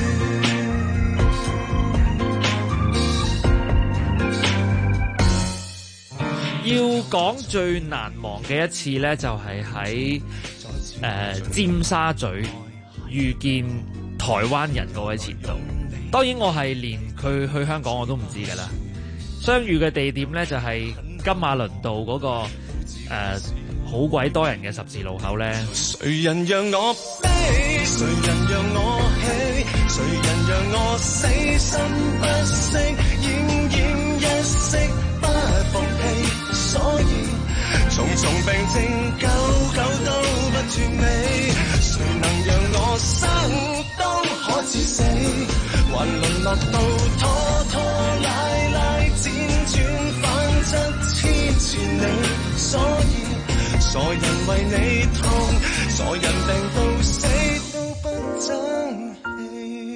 要講最難忘嘅一次呢，就係喺尖沙咀遇見台灣人嗰位前度。當然我係連佢去香港我都唔知㗎啦。相遇嘅地點呢，就係金馬倫道嗰個好鬼多人嘅十字路口呢。 誰人讓我悲，誰人讓我喜，誰人讓我死心不息，奄奄一息不服氣，所以重重病症久久都不斷尾。誰能讓我生都可至死，還淪落到拖拖拉拉，輾轉反側痴纏你，所以傻人為你痛，傻人病到死都不爭氣。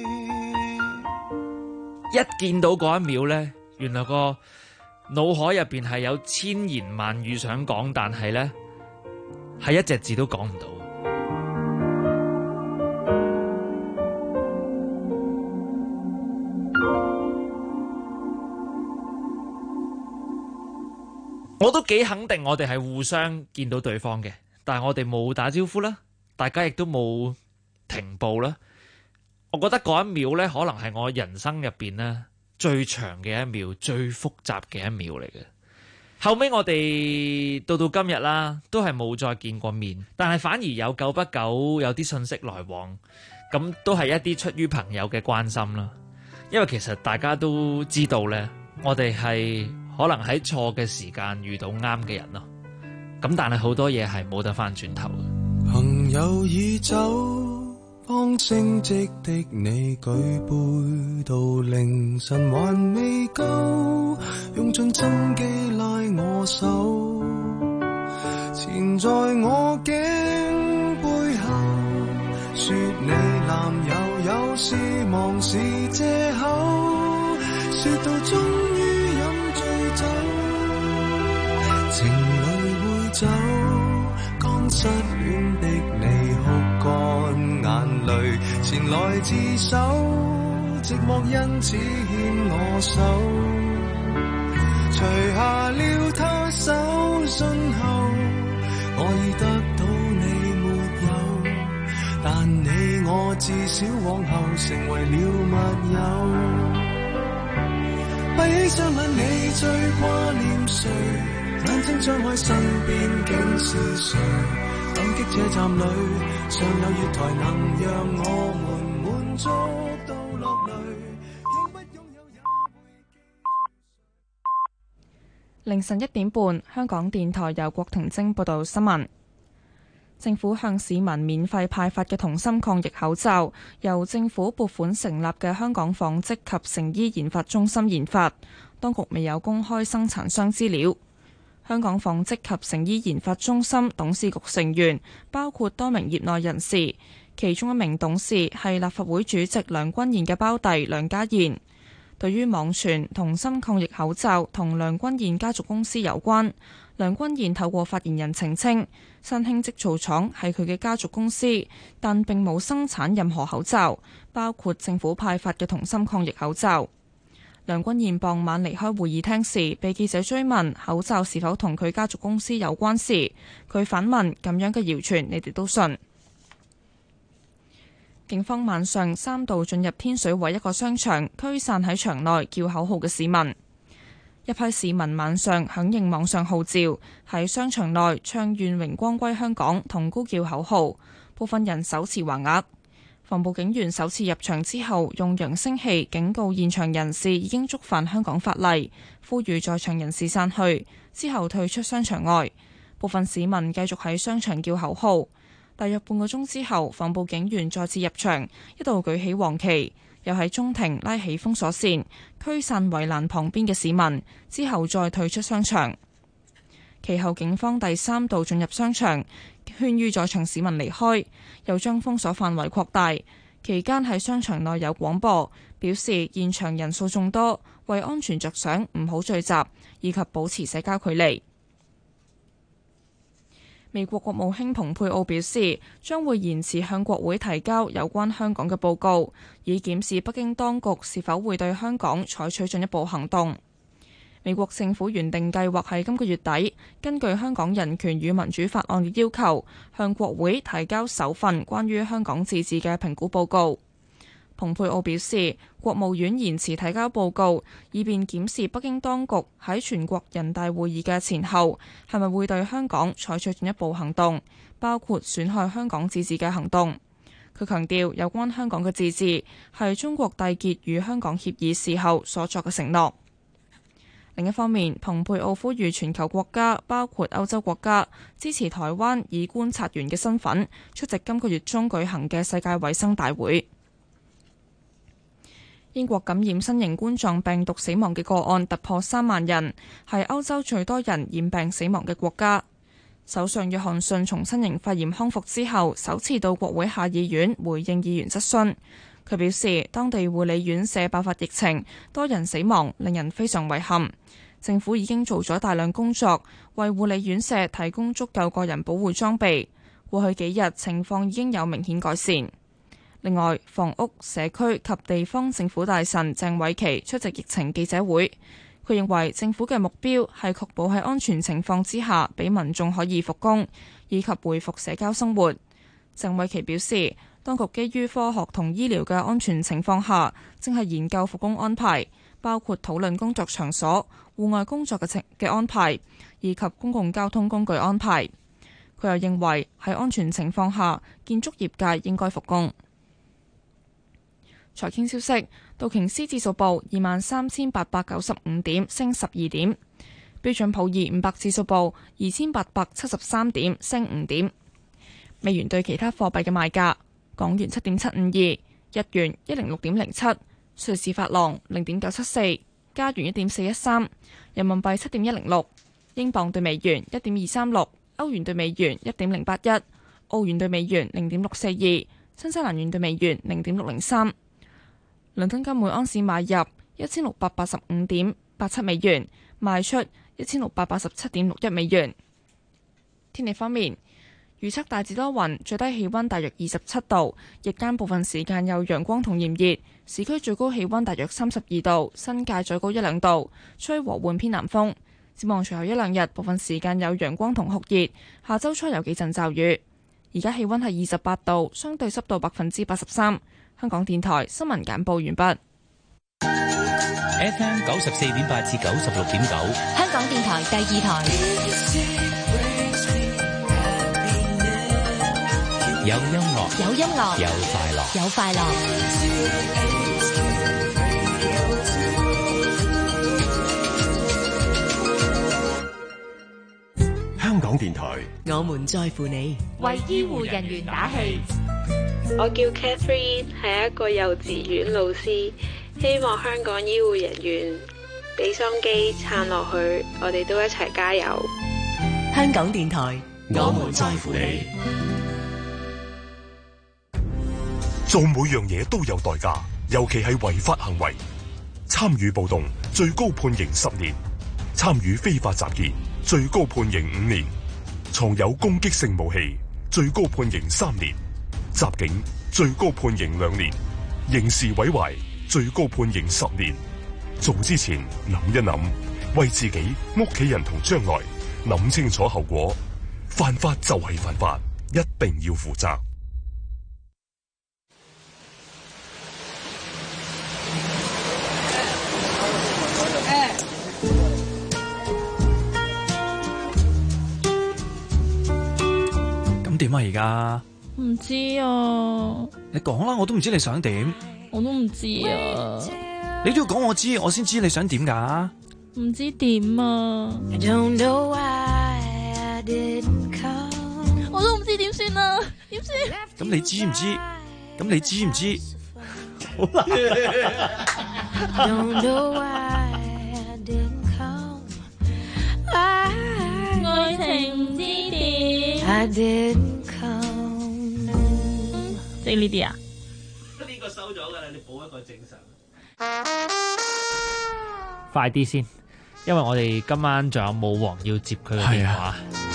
一見到嗰一秒呢，原來個腦海入邊係有千言萬語想講，但係呢係一隻字都講唔到。我都幾肯定我哋係互相見到對方嘅，但係我哋冇打招呼啦，大家亦都冇停步啦。我覺得嗰一秒呢，可能係我人生入邊呢最長嘅一秒，最複雜嘅一秒嚟嘅。後尾我哋到今日啦，都係冇再見過面，但係反而有久不久有啲信息來往，咁都係一啲出於朋友嘅關心啦。因為其實大家都知道呢，我哋係可能喺錯嘅時間遇到啱嘅人咯。咁但係好多嘢係冇得翻轉頭嘅。 朋友已走，幫升職的你舉杯到凌晨還未夠，用盡心機拉我手，纏在我頸背後，說你男友有事忙是藉口，說到終於飲醉酒，情侶會走，剛失戀的你哭乾眼淚，前來自首，寂寞因此牽我手，除下了他手信後，我已得到你沒我至少往後成為了密友。閉起雙眼，你最掛念誰？眼睛張開，身邊竟是誰？感激這站裏尚有月台，能讓我們滿足到落淚。 凌晨1點半，香港電台由郭婷晶報道新聞。政府向市民免費派發嘅同心抗疫口罩，由政府撥款成立嘅香港紡織及成衣研發中心研發，當局未有公開生產商資料。香港紡織及成衣研發中心董事局成員包括多名業內人士，其中一名董事係立法會主席梁君彥嘅胞弟梁家賢。對於網傳同心抗疫口罩同梁君彥家族公司有關，梁君彥透過發言人澄清，新興織造廠係佢嘅家族公司，但並冇生產任何口罩，包括政府派發嘅同心抗疫口罩。梁君彥傍晚離開會議廳時，被記者追問口罩是否同佢家族公司有關時，佢反問：咁樣嘅謠傳，你哋都信？警方晚上3度進入天水圍一個商場，驅散喺場內叫口號嘅市民。一批市民晚上響應網上號召，喺商場內唱願榮光歸香港同高叫口號，部分人手持橫額。防暴警員首次入場之後，用揚聲器警告現場人士已經觸犯香港法例，呼籲在場人士散去，之後退出商場外。部分市民繼續喺商場叫口號。大約半個鐘之後，防暴警員再次入場，一度舉起黃旗，又喺中庭拉起封鎖線，驅散圍欄旁邊嘅市民，之後再退出商場。其後警方第3度進入商場，勸喻在場市民離開，又將封鎖範圍擴大。期間喺商場內有廣播，表示現場人數眾多，為安全着想唔好聚集，以及保持社交距離。美國國務卿蓬佩奧表示，將會延遲向國會提交有關香港嘅報告，以檢視北京當局是否會對香港採取進一步行動。美國政府原定計劃喺今個月底，根據香港人權與民主法案嘅要求，向國會提交首份關於香港自治嘅評估報告。蓬佩奧表示，國務院延遲提交報告，以便檢視北京當局喺全國人大會議嘅前後係咪會對香港採取進一步行動，包括損害香港自治嘅行動。佢強調，有關香港嘅自治係中國締結與香港協議時候所作嘅承諾。另一方面，蓬佩奧呼籲全球國家，包括歐洲國家，支持台灣以觀察員嘅身份出席今個月中舉行嘅世界衛生大會。英國感染新型冠狀病毒死亡嘅個案突破3萬人，係歐洲最多人染病死亡嘅國家。首相約翰遜從新型肺炎康復之後，首次到國會下議院回應議員質詢。佢表示，當地護理院舍爆發疫情，多人死亡，令人非常遺憾。政府已經做咗大量工作，為護理院舍提供足夠個人保護裝備。過去幾日情況已經有明顯改善。另外，房屋、社區及地方政府大臣鄭偉琪出席疫情記者會。佢認為政府嘅目標係確保喺安全情況之下，俾民眾可以復工，以及恢復社交生活。鄭偉琪表示，當局基於科學同醫療嘅安全情況下，正係研究復工安排，包括討論工作場所、戶外工作嘅安排，以及公共交通工具安排。佢又認為喺安全情況下，建築業界應該復工。財經消息，道瓊斯指數報23,895點，升12點；標準普爾500指數報2,873點，升5點。美元對其他貨幣嘅賣價：港元7.752，日元106.07，瑞士法郎0.974，加元1.413，人民幣7.106，英鎊對美元1.236，歐元對美元1.081，澳元對美元0.642，新西蘭元對美元0.603。倫敦金每盎司買入1685.87美元，賣出1687.61美元。天氣方面，預測大致多雲，最低氣溫大約27度，日間部分時間有陽光同炎熱，市區最高氣溫大約32度，新界最高1-2度，吹和緩偏南風。展望隨後1-2日，部分時間有陽光同酷熱，下周初有幾陣驟雨。 而家氣溫係28度，相對濕度83%。香港電台新聞簡報完畢。 FM 94.8至96.9， 香港電台第2台。 有音樂， 有音樂， 有快樂， 有快樂。 香港電台， 我們在乎你， 為醫護人員打氣。 我叫 Catherine， 係一個幼稚園老師，希望香港醫護人員俾心機撐落去，我哋都一齊加油。 香港電台，我們在乎你。 做每樣嘢都有代價，尤其係違法行為。參與暴動最高判刑10年，參與非法集結最高判刑5年，藏有攻擊性武器最高判刑3年，襲警最高判刑2年，刑事毀壞最高判刑10年。做之前諗一諗，為自己、屋企人同將來諗清楚後果。犯法就係犯法，一定要負責。 咁點啊？而家唔知啊。 你講啦，我都唔知你想點。 我都唔知啊。 你都要講我知，我先知你想點噶。 唔知點啊。我都唔知點算啊，點算？ 咁你知唔知？咁你知唔知？好難。 愛情唔知點。即係呢啲啊？ 呢個收咗㗎啦，你補一個正常。快啲先，因為我哋今晚仲有舞王要接佢嘅電話。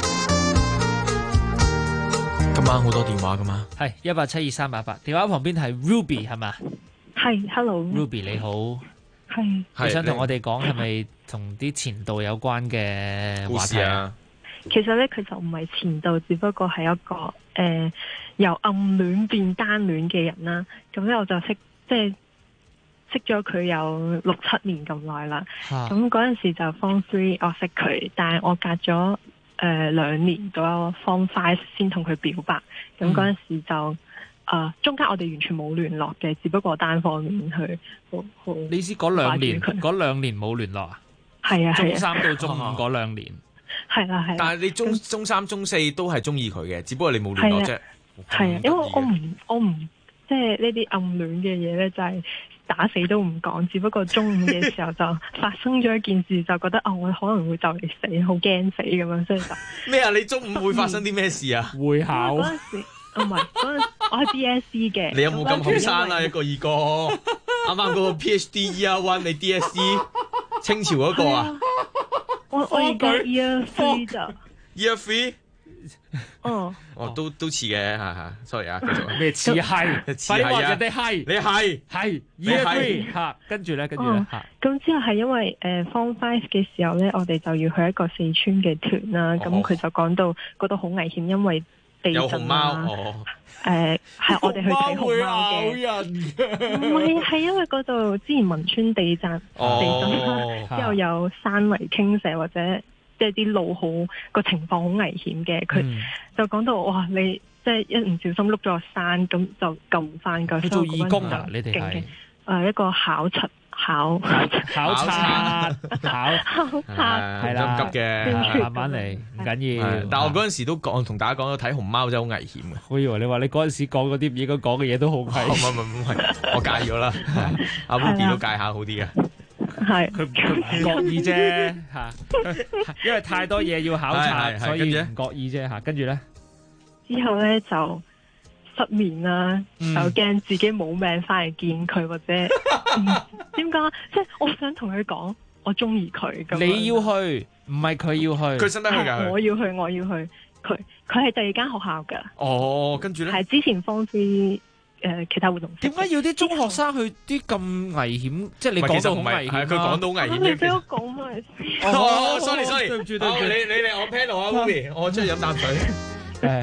今晚好多電話噶嘛？ 係1872388，電話旁邊係 Ruby 係嘛？ 係 ，Hello。Ruby 你好。 係。 你想同我哋講係咪同啲前度有關嘅話題啊？ 其實咧，佢就唔係前度，只不過係一個由暗戀變單戀嘅人啦。咁咧我就識咗佢有6-7年咁耐啦。咁嗰陣時就 Form 3我識佢，但係我隔咗2年左右 Form 5先同佢表白。咁嗰陣時就中間我哋完全冇聯絡嘅，只不過單方面去好。 你意思嗰2年冇聯絡啊？ 係啊， 中3到中5嗰2年。 係啦係。 但係你中3、中4都係中意佢嘅，只不過你冇聯絡啫。 係啊，因為我唔即係呢啲暗戀嘅嘢咧，就係打死都唔講。只不過中5嘅時候就發生咗一件事，就覺得我可能會就嚟死，好驚死咁樣，所以就咩啊？你中5會發生啲咩事啊？ 會考嗰陣時，唔係嗰陣我係 DSE 嘅。 你有冇咁後生啊？一個二個，啱啱嗰個 PhD Year 1，你 DSE 清朝嗰個啊？ 我而家 Year 3咋 ？Year 3？ 哦， 都似嘅，係 sorry 啊，繼續。 咩似係？ 似係啊！ 人哋係， 你係 Year 3嚇，跟住咧嚇。 咁之後係因為Form 5嘅時候咧，我哋就要去一個四川嘅團啦。咁佢就講到嗰度好危險，因為地震啊。有熊貓。係我哋去睇熊貓嘅。唔係，係因為嗰度之前汶川地震啦，之後有山泥傾瀉或者。即係啲路好個情況好危險嘅，佢就講到哇，你即係一唔小心碌咗個山，咁就救唔翻㗎。 你做義工啊？你哋係一個考察係啦，急嘅， 慢慢嚟，唔緊要。 但係我嗰陣時都同大家講睇熊貓真係好危險嘅。 我以為你話你嗰陣時講嗰啲唔應該講嘅嘢都好危險。 唔係，我戒咗啦。阿 Ruby 都戒下好啲嘅。 係佢唔覺意啫嚇，因為太多嘢要考察，所以唔覺意啫嚇。跟住咧， 之後咧就失眠啦，就驚自己冇命翻嚟見佢，或者點解？即係我想同佢講，我中意佢咁。 你要去，唔係佢要去。 佢使唔使去㗎？ 我要去。佢係第二間學校㗎。 哦，跟住咧， 係之前放飛。其他活動點解要啲中學生去啲咁危險？即係你講到好危險， 係佢講到危險嘅。 你俾我講埋。 sorry，對唔住，你嚟我 panel 啊 ，Ruby，我出去飲啖水。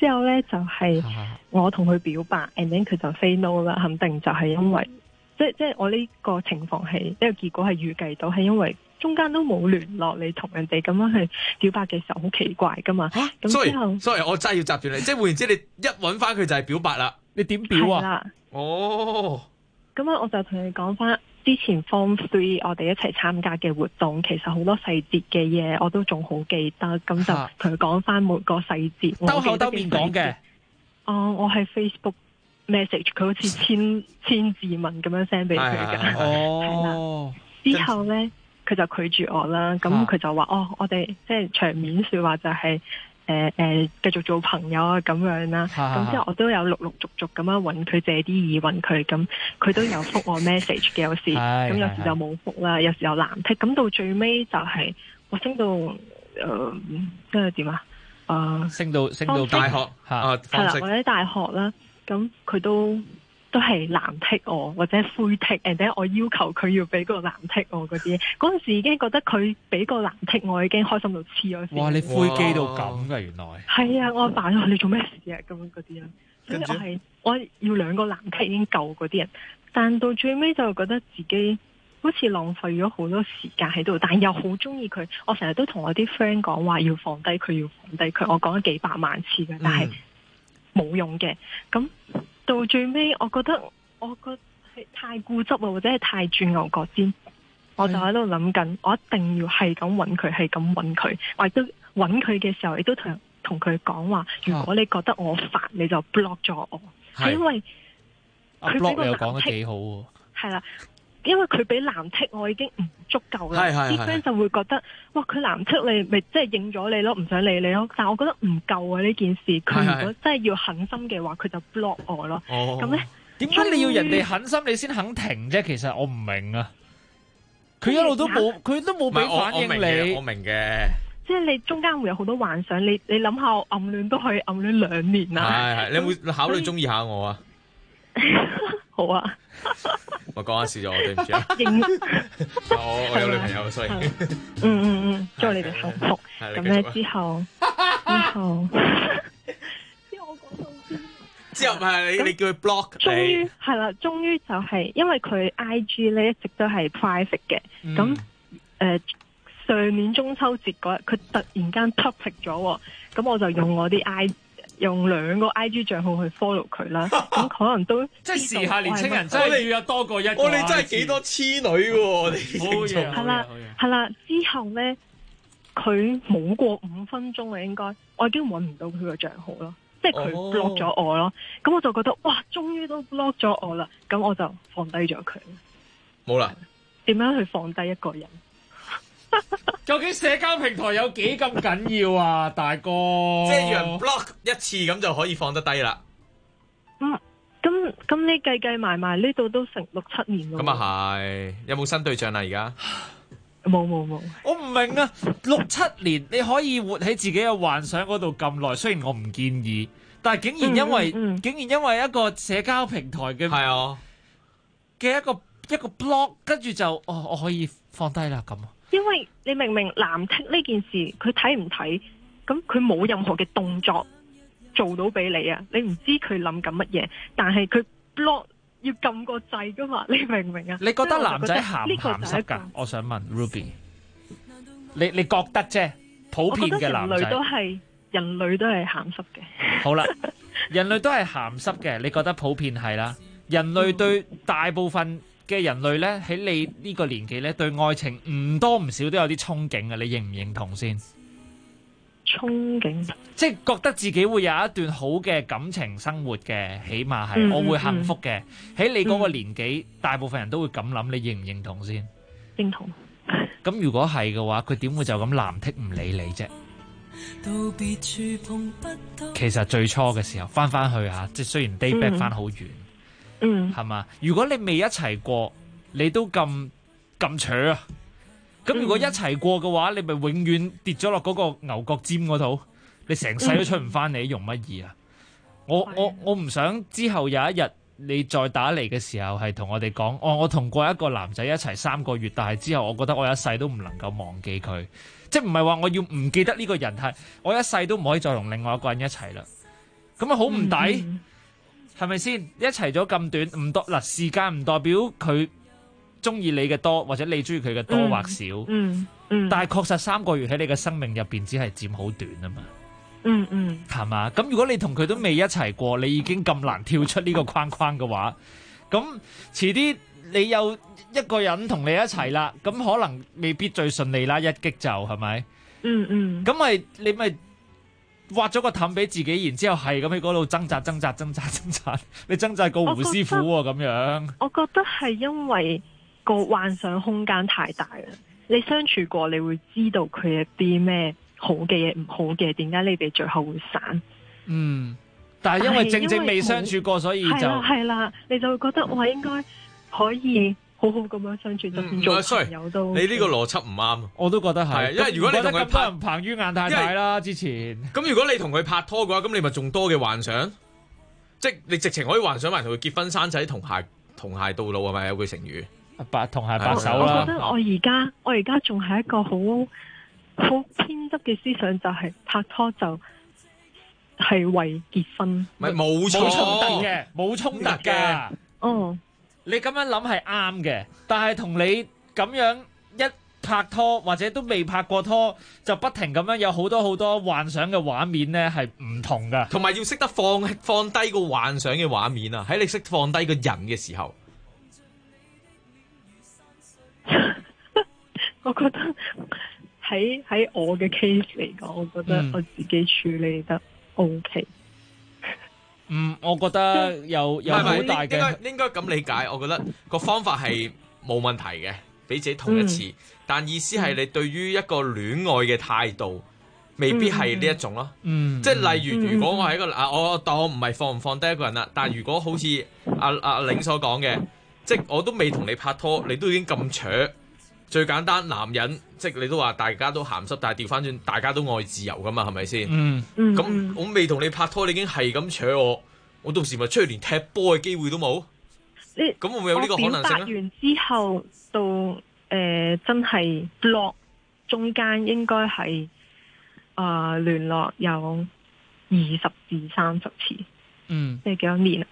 之後咧就係我同佢表白，and then 佢就 say no 啦，肯定就係因為即係我呢個情況係呢個結果係預計到，係因為中間都冇聯絡，你同人哋咁樣去表白嘅時候好奇怪噶嘛。咁之後 ，sorry，我真係要閘住你，即係換言之，你一揾翻佢就係表白啦， 你點表啊？ 啦， 哦， 咁啊，我就同你講翻之前 Form 3我哋一齊參加嘅活動，其實好多細節嘅嘢我都仲好記得，咁就同佢講翻每個細節。 兜口兜面講嘅。 我係 Facebook message， 佢好似千字文咁樣 send 俾佢㗎。 哦， 之後咧佢就拒絕我啦，咁佢就話我哋即係場面說話就係繼續做朋友啊咁樣啦。咁之後我都有陸陸續續咁樣揾佢借啲意揾佢，咁佢都有覆我 message 嘅，有時咁有時就冇覆啦，有時又藍剔。咁到最尾就係我升到即係點啊？ 升到大學係啦，或者大學啦，咁佢都係藍剔我或者灰剔，and then我要求佢要俾個藍剔我嗰啲，嗰陣時已經覺得佢俾個藍剔我已經開心到黐咗線。 哇！你灰機到咁㗎，原來係啊！我扮你做咩事啊？咁樣嗰啲啦，所以我要2個藍剔已經夠嗰啲人，但到最尾就覺得自己好似浪費咗好多時間喺度，但又好中意佢。我成日都同我啲 friend 講話要放低佢，要放低佢。我講咗幾百萬次嘅，但係冇用嘅。咁到最尾，我覺得係太固執啊，或者係太轉牛角尖。我就喺度諗緊，我一定要係咁揾佢，係咁揾佢。我亦都揾佢嘅時候，亦都同佢講話，如果你覺得我煩，你就 block 咗我。係因為佢 block 你又講得幾好喎。 係啦。因為佢俾藍剔我已經唔足夠啦，啲 friend 就會覺得，哇，佢藍剔你咪即係應咗你咯，唔想理你咯。但係我覺得唔夠啊呢件事，佢如果真係要狠心嘅話，佢就 block 我咯。咁咧， 點解你要人哋狠心你先肯停啫？其實我唔明啊，佢一路都冇，佢都冇俾反應你。 我明嘅， 即係你中間會有好多幻想，你諗下，我暗戀都可以暗戀2年啦。 係，你有冇考慮中意下我啊？ 好啊。 我講下笑咗，我對唔住啊！我有女朋友，所以祝你哋幸福。咁咧之後我講到邊？ 之後係你叫佢 block 你。 終於係啦，終於就係因為佢 IG 咧一直都係 private 嘅。咁上年中秋節嗰日，佢突然間 public 咗，咁我就用我啲用2個 IG 賬號去 follow 佢啦，咁可能都即係時下年青人真係要有多過一個。 我哋真係幾多痴女喎！我哋係啦，之後咧佢冇過5分鐘啊，應該我已經揾唔到佢個賬號咯，即係佢 block 咗我咯。咁我就覺得哇，終於都 block 咗我啦，咁我就放低咗佢。 冇啦， 點樣去放低一個人？ 究竟社交平台有幾咁緊要啊，大哥？ 即係要人 block 一次咁就可以放得低啦。 咁你計埋呢度都成6-7年咯。 咁啊係，有冇新對象啦？而家冇。 我唔明啊，6-7年你可以活喺自己嘅幻想嗰度咁耐，雖然我唔建議，但係竟然因為一個社交平台嘅嘅一個 block， 跟住就我可以放低啦咁。 因為你明明藍剔呢件事，佢睇唔睇？咁佢冇任何嘅動作做到俾你啊！你唔知佢諗緊乜嘢，但係佢 block 要撳個掣噶嘛？你明唔明啊？ 你覺得男仔鹹唔鹹濕㗎？我想問 Ruby， 你覺得啫？普遍嘅男仔， 人類都係鹹濕嘅。 好啦，人類都係鹹濕嘅，你覺得普遍係啦？人類對大部分嘅人類咧，喺你呢個年紀咧，對愛情唔多唔少都有啲憧憬嘅，你認唔認同先？ 憧憬， 即係覺得自己會有一段好嘅感情生活嘅，起碼係我會幸福嘅。喺你嗰個年紀，大部分人都會咁諗，你認唔認同先？ 認同。 咁如果係嘅話，佢點會就咁藍剔唔理你啫？其實最初嘅時候，翻去嚇，即係雖然 day back 翻好遠。係嘛？如果你未一齊過，你都咁扯啊！咁如果一齊過嘅話，你咪永遠跌咗落嗰個牛角尖嗰度，你成世都出唔翻嚟，用乜嘢啊？我唔想之後有一日你再打嚟嘅時候係同我哋講，我同過一個男仔一齊3個月，但係之後我覺得我一世都唔能夠忘記佢，即係唔係話我要唔記得呢個人，係我一世都唔可以再同另外一個人一齊啦。 咁啊好唔抵，係咪先？一齊咗咁短，唔多嗱，時間唔代表佢中意你嘅多，或者你中意佢嘅多或少。但係確實3個月喺你嘅生命入邊只係佔好短啊嘛。係嘛？咁如果你同佢都未一齊過，你已經咁難跳出呢個框框嘅話，咁遲啲你有一個人同你一齊啦，咁可能未必最順利啦，一擊就係咪？咁咪你咪挖咗個氹俾自己，然之後係咁喺嗰度掙扎，你掙扎個胡師傅喎咁樣。 我覺得係因為個幻想空間太大啦，你相處過，你會知道佢係啲咩好嘅嘢，唔好嘅，點解你哋最後會散？ 但係因為正正未相處過，所以就係啦，你就會覺得我應該可以好好咁樣相處，就算做朋友都。 你呢個邏輯唔啱， 我都覺得係。 因為如果你同佢拍， 彭于晏太太啦，之前咁如果你同佢拍拖嘅話，咁你咪仲多嘅幻想，即係你直情可以幻想埋同佢結婚生仔，同偕到老係咪有句成語？ 同偕白首啦。 我覺得我而家仲係一個好偏執嘅思想，就係拍拖就係為結婚， 冇衝突嘅，冇衝突嘅。你咁樣諗係啱嘅，但係同你咁樣一拍拖或者都未拍過拖，就不停咁樣有好多幻想嘅畫面呢，係唔同噶。 同埋要識得放低個幻想嘅畫面啊！喺你識放低個人嘅時候， 我覺得喺我嘅 case 嚟講，我覺得我自己處理得 OK。 我覺得有好大嘅， 應該咁理解。我覺得個方法係冇問題嘅，俾自己痛一次。但意思係你對於一個戀愛嘅態度，未必係呢一種咯。即係例如，如果我係一個我當我唔係放唔放低一個人啦。但係如果好似阿玲所講嘅，即係我都未同你拍拖，你都已經咁扯。最簡單，男人即係你都話大家都鹹濕，但係調翻轉，大家都愛自由噶嘛，係咪先？咁我未同你拍拖，你已經係咁扯我到時咪出去連踢波嘅機會都冇。咁會唔會有呢個可能性咧？ 我表白完之後到真係 block 中間應該係聯絡有20至30次，即係幾多年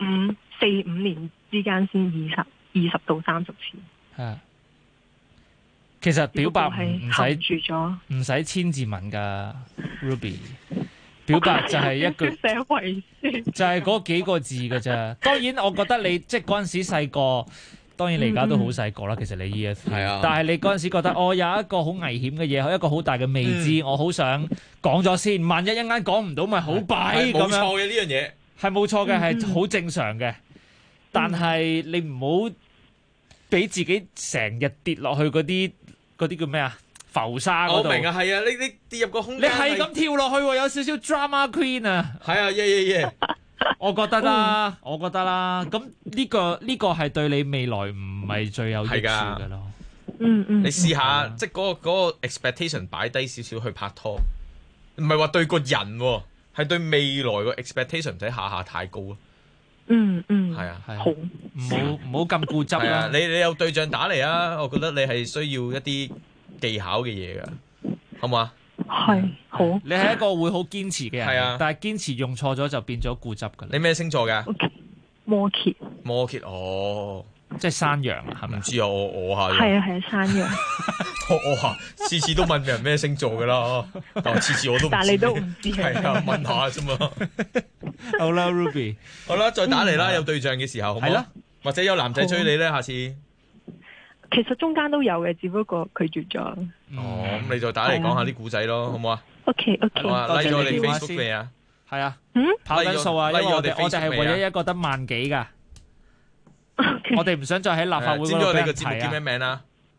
？4-5年之間先20到30次。 其實表白唔使千字文噶 ，Ruby。表白就係一句寫遺書，就係嗰幾個字噶咋。當然，我覺得你即係嗰陣時細個，當然你而家都好細個啦。其實你 EF，但係你嗰陣時覺得我有一個好危險嘅嘢，一個好大嘅未知，我好想講咗先。萬一陣間講唔到，咪好弊咁樣。 冇錯嘅呢樣嘢， 係冇錯嘅，係好正常嘅。但係你唔好俾自己成日跌落去嗰啲叫咩啊？浮沙嗰度。我明啊，係啊，你跌入個空間， 你係咁跳落去，有少少 drama queen 啊。 係啊，耶！ 我覺得啦。咁呢個係對你未來唔係最有益處嘅咯。 你試下，即係嗰個 expectation 擺低少少去拍拖，唔係話對個人，係對未來個 expectation 唔使下下太高咯。係啊， 好， 唔好咁固執啦。 你有對象打嚟啊！我覺得你係需要一啲技巧嘅嘢噶，好唔好啊？ 係好。 你係一個會好堅持嘅人， 係啊， 但係堅持用錯咗就變咗固執噶啦。 你咩星座噶？ 摩羯。 摩羯哦， 即係山羊啊？係咪？ 唔知啊，我下。 係啊，山羊。 我下次次都問人咩星座噶啦，但次次我都唔知。 但你都唔知係啊？問下啫嘛。 好啦 ，Ruby， 好啦，再打嚟啦，有對象嘅時候，好唔好？係啦，或者有男仔追你咧，下次。 其實中間都有嘅，只不過拒絕咗。 咁你再打嚟講下啲古仔咯，好唔好啊 ？OK， 好啊，拉咗我哋 Facebook 未啊？ 係啊，跑緊數啊，因為我哋係唯一一個得萬幾噶。我哋唔想再喺立法會嗰度俾人睇啊。知唔知我哋個節目叫咩名啊？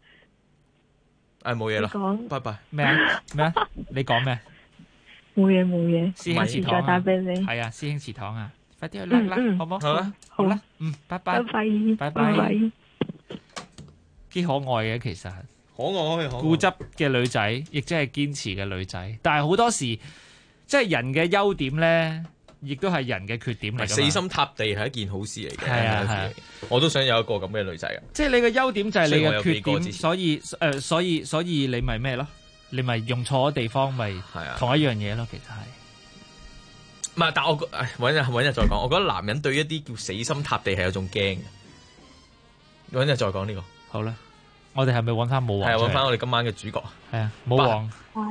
冇嘢啦，拜拜。咩啊？你講咩？ 冇嘢。 師兄祠堂再打俾你。 係啊，師兄祠堂啊，快啲去拉啦，好唔好？好啦，拜拜。拜拜。幾可愛嘅其實， 可愛固執嘅女仔，亦即係堅持嘅女仔。但係好多時，即係人嘅優點咧，亦都係人嘅缺點嚟。 死心塌地係一件好事嚟嘅。 係啊， 我都想有一個咁嘅女仔啊。 即係你嘅優點就係你嘅缺點，所以你咪咩咯？你咪用錯地方咪同一樣嘢咯。其實係。 唔係，但我揾日再講。我覺得男人對一啲叫死心塌地係有種驚嘅。揾日再講呢個。 好啦，我哋係咪揾翻武王？ 係揾翻我哋今晚嘅主角。 係啊，武王。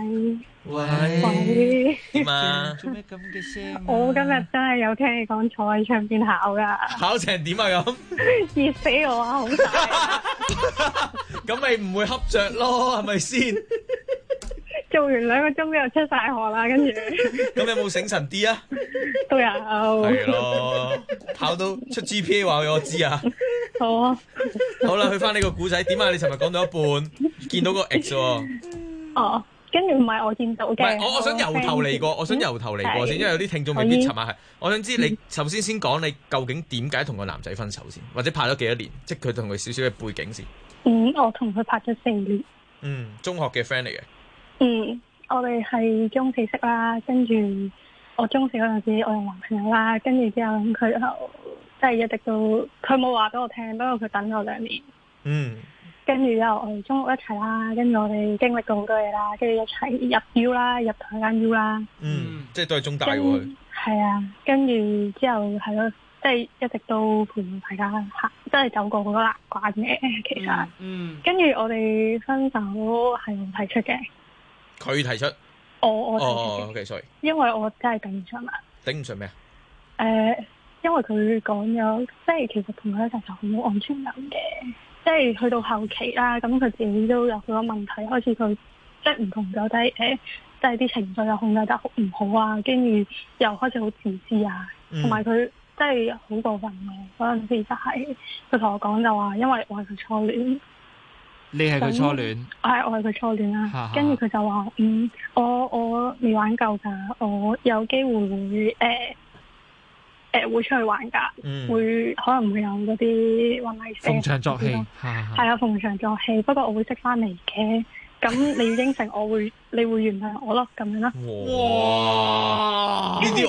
喂， 點啊？ 做咩咁嘅聲？ 我今日真係有聽你講坐喺窗邊考噶。 考成點啊咁？ 熱死我啊！好大。 咁咪唔會恰着咯，係咪先？ 做完2個鐘之後出晒汗啦，跟住。 咁有冇醒神啲啊？ 都有。 係咯，考到出 GPA 話俾我知啊！ 好啊。 好啦，去翻呢個古仔，點啊？你尋日講到一半，見到個 X 喎。 哦，跟住唔係我見到嘅。 我想由頭嚟過，我想由頭嚟過先，因為有啲聽眾未必尋晚係。我想知你首先講你究竟點解同個男仔分手先，或者拍咗幾多年，即係佢同佢少少嘅背景先。 我同佢拍咗4年。 中學嘅 friend 嚟嘅。 我哋係中四識啦，跟住我中四嗰陣時我有男朋友啦，跟住之後佢就即係一直都佢冇話俾我聽，不過佢等咗2年。跟住之後我哋中六一齊啦，跟住我哋經歷過好多嘢啦，跟住一齊入 U 啦，入同一間 U 啦。 即係都係中大喎。 係啊，跟住之後係咯，即係一直都陪大家行，即係走過好多難關嘅其實。跟住我哋分手係我提出嘅。 佢提出。 我提出嘅。 OK， sorry。 因為我真係頂唔順啦。 頂唔順咩啊？ 因為佢講咗，即係其實同佢一齊就好冇安全感嘅。即係去到後期啦，咁佢自己都有好多問題，開始佢即係唔同咗低即係啲情緒又控制得好唔好啊，跟住又開始好自私啊，同埋佢即係好過分嘅嗰陣時就係佢同我講就話，因為我係佢初戀。 你係佢初戀？ 係，我係佢初戀啦。跟住佢就話我未玩夠㗎，我有機會會出去玩㗎，會可能會有嗰啲混泥蛇， 逢場作戲， 係啊，逢場作戲。不過我會識翻嚟嘅，咁你要應承你會原諒我咯，咁樣啦。 哇！呢啲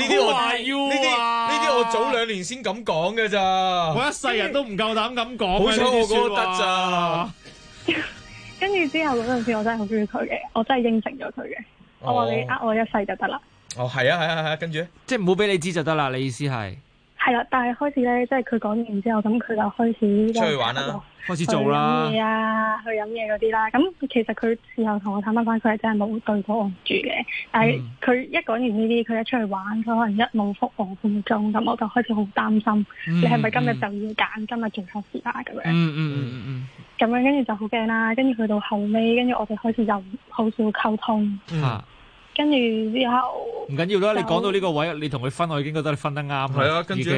我早2年先咁講嘅咋， 我一世人都唔夠膽咁講。 好彩我覺得咋。 跟住之後嗰陣時，我真係好中意佢嘅，我真係應承咗佢嘅。我話你呃我一世就得啦。 係啊，跟住咧， 即係唔好俾你知就得啦。你意思係？ 係啦，但係開始咧，即係佢講完之後，咁佢就開始出去玩啦， 開始做啦， 去飲嘢啊，去飲嘢嗰啲啦。咁其實佢事後同我坦白翻，佢係真係冇對過我唔住嘅。但係佢一講完呢啲，佢一出去玩，佢可能一冇覆我半個鐘，咁我就開始好擔心，你係咪今日就要揀今日最後時啊？咁樣。咁樣跟住就好驚啦，跟住去到後尾，跟住我哋開始就好少溝通。跟住之後唔緊要啦，你講到呢個位，你同佢分，我已經覺得你分得啱。 係啊，跟住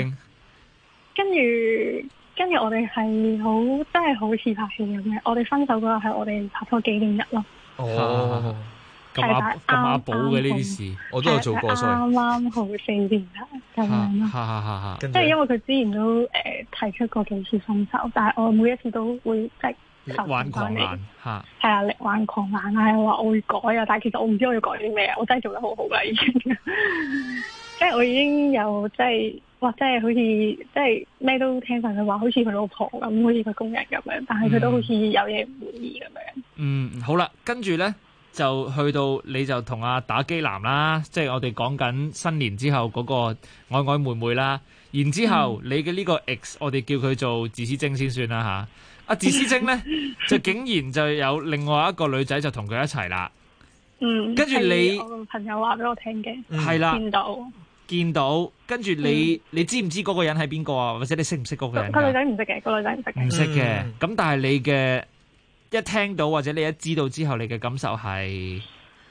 我哋係好真係好似拍戲咁嘅。我哋分手嗰日係我哋拍拖紀念日咯。 咁阿寶嘅呢啲事， 我都有做過，所以啱啱好4年啦，咁樣咯。即係因為佢之前都提出過幾次分手，但係我每一次都會即係力挽狂瀾嚇。 係啊，力挽狂瀾啊！我話我會改啊，但係其實我唔知我要改啲咩啊！我真係做得好好啦，已經。即係我已經有即係，哇！即係好似即係咩都聽晒佢話，好似佢老婆咁，好似佢工人咁樣，但係佢都好似有嘢唔滿意咁樣。 好啦，跟住咧就去到你就同阿打機男啦，即係我哋講緊新年之後嗰個曖曖昧昧啦。然之後你嘅呢個 X，我哋叫佢做自私精先算啦嚇。阿自私精咧就竟然就有另外一個女仔就同佢一齊啦。跟住你我朋友話俾我聽嘅， 係啦，見到，跟住你知唔知嗰個人係邊個啊？或者你識唔識嗰個人？ 個女仔唔識嘅，個女仔唔識嘅。 唔識嘅，咁但係你嘅一聽到或者你一知道之後，你嘅感受係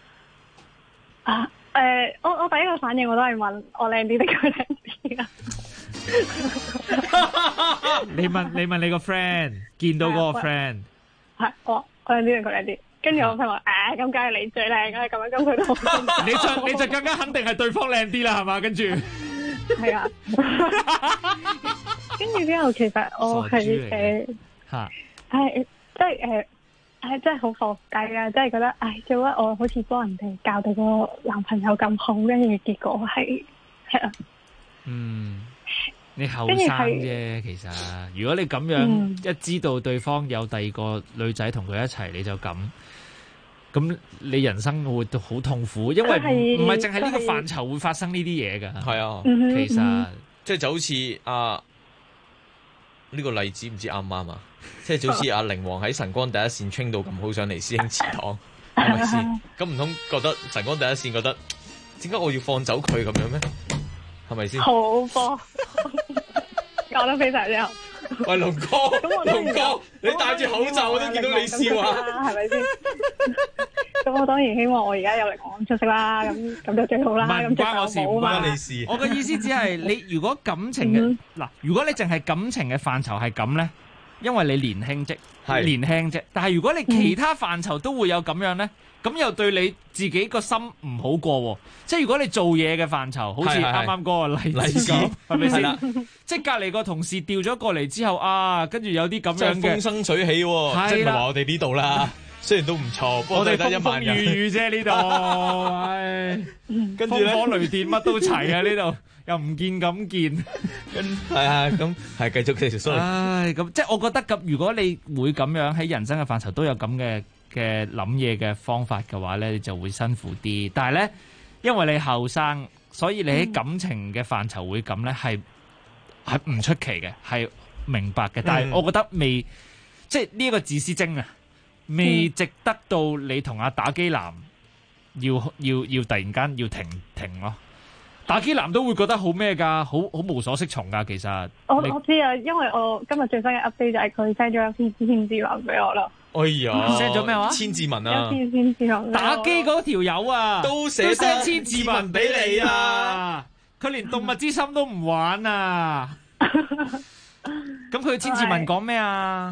我第一個反應我都係問我靚啲定佢靚啲啊？ 你問你個 friend 見到嗰個 friend 係我靚啲定佢靚啲？跟住我朋友話咁梗係你最靚啦，咁樣咁佢都你就更加肯定係對方靚啲啦，係嘛？跟住係啊，跟住之後其實我係即係真係好放低啊！即係覺得做乜我好似幫人哋教到個男朋友咁好，跟住結果係啊。 你後生啫，其實如果你咁樣一知道對方有第二個女仔同佢一齊，你就咁， 咁你人生會好痛苦，因為唔係淨係呢個範疇會發生呢啲嘢㗎。 係啊， 其實即係就好似呢個例子唔知啱唔啱啊？即係就好似阿靈王喺晨光第一線 train 到咁好想嚟師兄祠堂，係咪先？咁唔通覺得晨光第一線覺得點解我要放走佢咁樣咩？係咪先？ 好波，講得非常之好。 喂，龍哥，你戴住口罩我都見到你笑啊， 係咪先？咁我當然希望我而家有力講出色啦，咁就最好啦。 唔關我事，唔關你事。我嘅意思只係你如果感情嘅嗱，如果你淨係感情嘅範疇係咁咧，因為你年輕啫，年輕啫。但係如果你其他範疇都會有咁樣咧，咁又對你自己個心唔好過喎。即係如果你做嘢嘅範疇，好似啱啱嗰個例子咁，係咪先？即係隔離個同事調咗過嚟之後啊，跟住有啲咁樣嘅風生水起喎，即係唔係話我哋呢度啦。雖然都唔錯，不過都係得1萬人。 風風雨雨啫呢度，唉，跟住咧，風火雷電乜都齊啊呢度，又唔見咁見， 係啊，咁係繼續 sorry。 唉，咁即係我覺得咁，如果你會咁樣喺人生嘅範疇都有咁嘅諗嘢嘅方法嘅話咧，你就會辛苦啲。但係咧，因為你後生，所以你喺感情嘅範疇會咁咧，係唔出奇嘅，係明白嘅。但係我覺得未，即係呢一個自私精啊！未值得到你同阿打機男要突然間要停咯，打機男都會覺得好咩㗎，好無所適從㗎。其實我知啊，因為我今日最新嘅 update 就係佢 send 咗一篇千字文俾我咯。 哎呀 ，send 咗咩話？ 千字文啊！ 一篇千字文。 打機嗰條友啊， 都寫千字文俾你啊！佢連動物之心都唔玩啊！咁佢千字文講咩啊？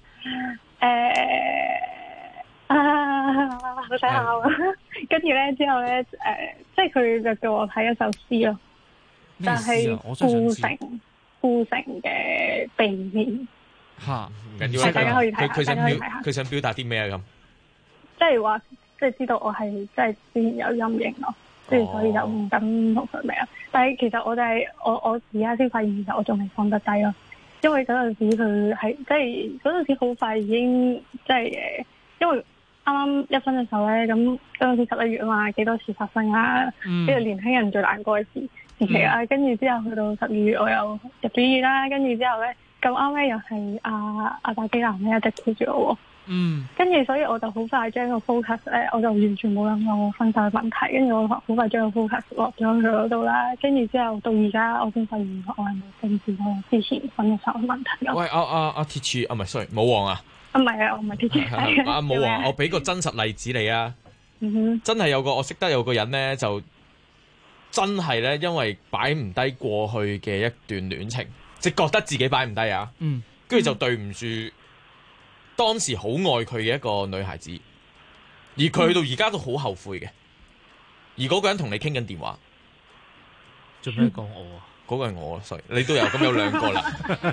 好睇下啊！跟住咧之後咧，即係佢就叫我睇一首詩咯，就係孤城嘅避免。 吓，唔緊要， 大家可以睇下， 佢想表達啲咩啊？咁即係話，即係知道我係即係之前有陰影咯，即係所以就唔敢同佢咩啊。但係其實我就係我而家先發現，其實我仲未放得低咯。因為嗰陣時佢係即係嗰陣時好快已經即係因為啱啱一分嘅時候咧，咁嗰陣時11月啊嘛，幾多事發生啊，跟住年輕人最難過嘅時期啊，跟住之後去到12月我又入咗院啦，跟住之後咧咁啱咧又係阿打機男咧一直箍住我喎，跟住所以我就好快將個 focus 咧，我就完全冇諗過我分手嘅問題，跟住我好快將個 focus 落咗佢嗰度啦，跟住之後到而家我先發現我係冇正視我之前分手嘅問題咯。 喂，阿鐵柱啊，唔係 sorry，武王啊。 唔係啊，我唔係鐵柱。 阿武王，我俾個真實例子你啊。真係我識得有個人咧，就真係咧，因為擺唔低過去嘅一段戀情，即係覺得自己擺唔低啊。跟住就對唔住當時好愛佢嘅一個女孩子，而佢去到而家都好後悔嘅。而嗰個人同你傾緊電話， 做咩講我啊？ 嗰個係我，sorry，你都有咁有兩個啦。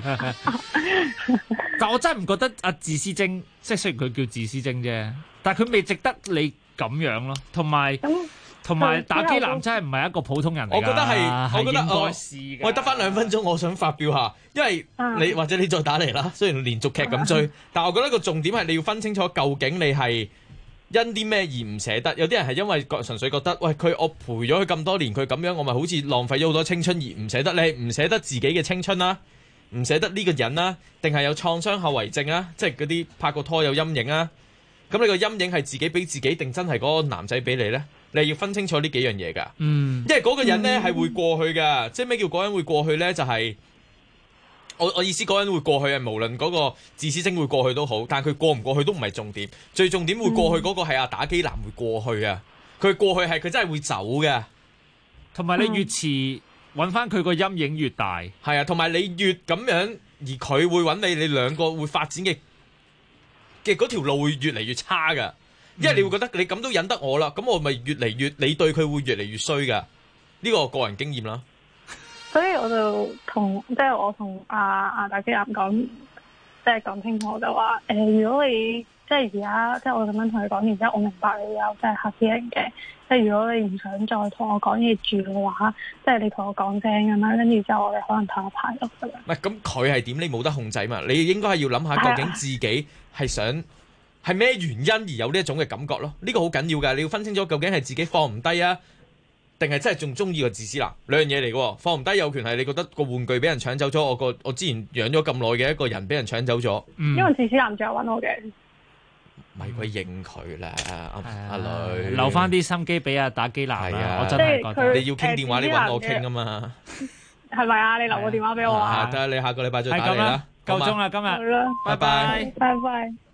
但我真係唔覺得阿自私精，即係雖然佢叫自私精啫，但係佢未值得你咁樣咯。同埋打機男真係唔係一個普通人嚟㗎。 我覺得係，我覺得應該試嘅。 我得翻2分鐘，我想發表下，因為你或者你再打嚟啦。雖然連續劇咁追，但係我覺得個重點係你要分清楚，究竟你係因啲咩而唔捨得？有啲人係因為純粹覺得，喂，我陪咗佢咁多年，佢咁樣，我咪好似浪費咗好多青春而唔捨得。你係唔捨得自己嘅青春啦，唔捨得呢個人啦，定係有創傷後遺症啊？即係嗰啲拍過拖有陰影啊？咁你個陰影係自己俾自己，定真係嗰個男仔俾你呢？你係要分清楚呢幾樣嘢㗎。因為嗰個人呢係會過去㗎。即係咩叫嗰個人會過去呢？就係我意思，嗰個人會過去啊！無論嗰個自私精會過去都好，但係佢過唔過去都唔係重點。最重點會過去嗰個係阿打機男會過去啊！佢過去係佢真係會走嘅。同埋你越遲揾翻佢個陰影越大。係啊，同埋你越咁樣，而佢會揾你，你兩個會發展嘅嗰條路會越嚟越差㗎。因為你會覺得你咁都忍得我啦，咁我咪越嚟越，你對佢會越嚟越衰㗎。呢個個人經驗啦。 所以我就我同阿打機男講，即係講清楚，我就話如果你即係而家即係我咁樣同佢講完之後，我明白你有即係黑啲人嘅，即係如果你唔想再同我講嘢住嘅話，即係你同我講聲咁樣，跟住之後我哋可能睇一排咯咁樣。 唔係咁佢係點？你冇得控制嘛？你應該係要諗下究竟自己係係咩原因而有呢一種嘅感覺咯？呢個好緊要㗎，你要分清楚究竟係自己放唔低啊，定係真係仲中意個自私男，兩樣嘢嚟嘅。放唔低有權係你覺得個玩具俾人搶走咗，我之前養咗咁耐嘅一個人俾人搶走咗。 因為自私男仲有揾我嘅。 咪鬼應佢啦，阿女， 留翻啲心機俾阿打機男啊！我真係覺得你要傾電話，你揾我傾啊嘛。 係咪啊？你留個電話俾我啊？ 得，你下個禮拜再打嚟啦。 夠鐘啦，今日。 好啦， 拜拜。 拜拜。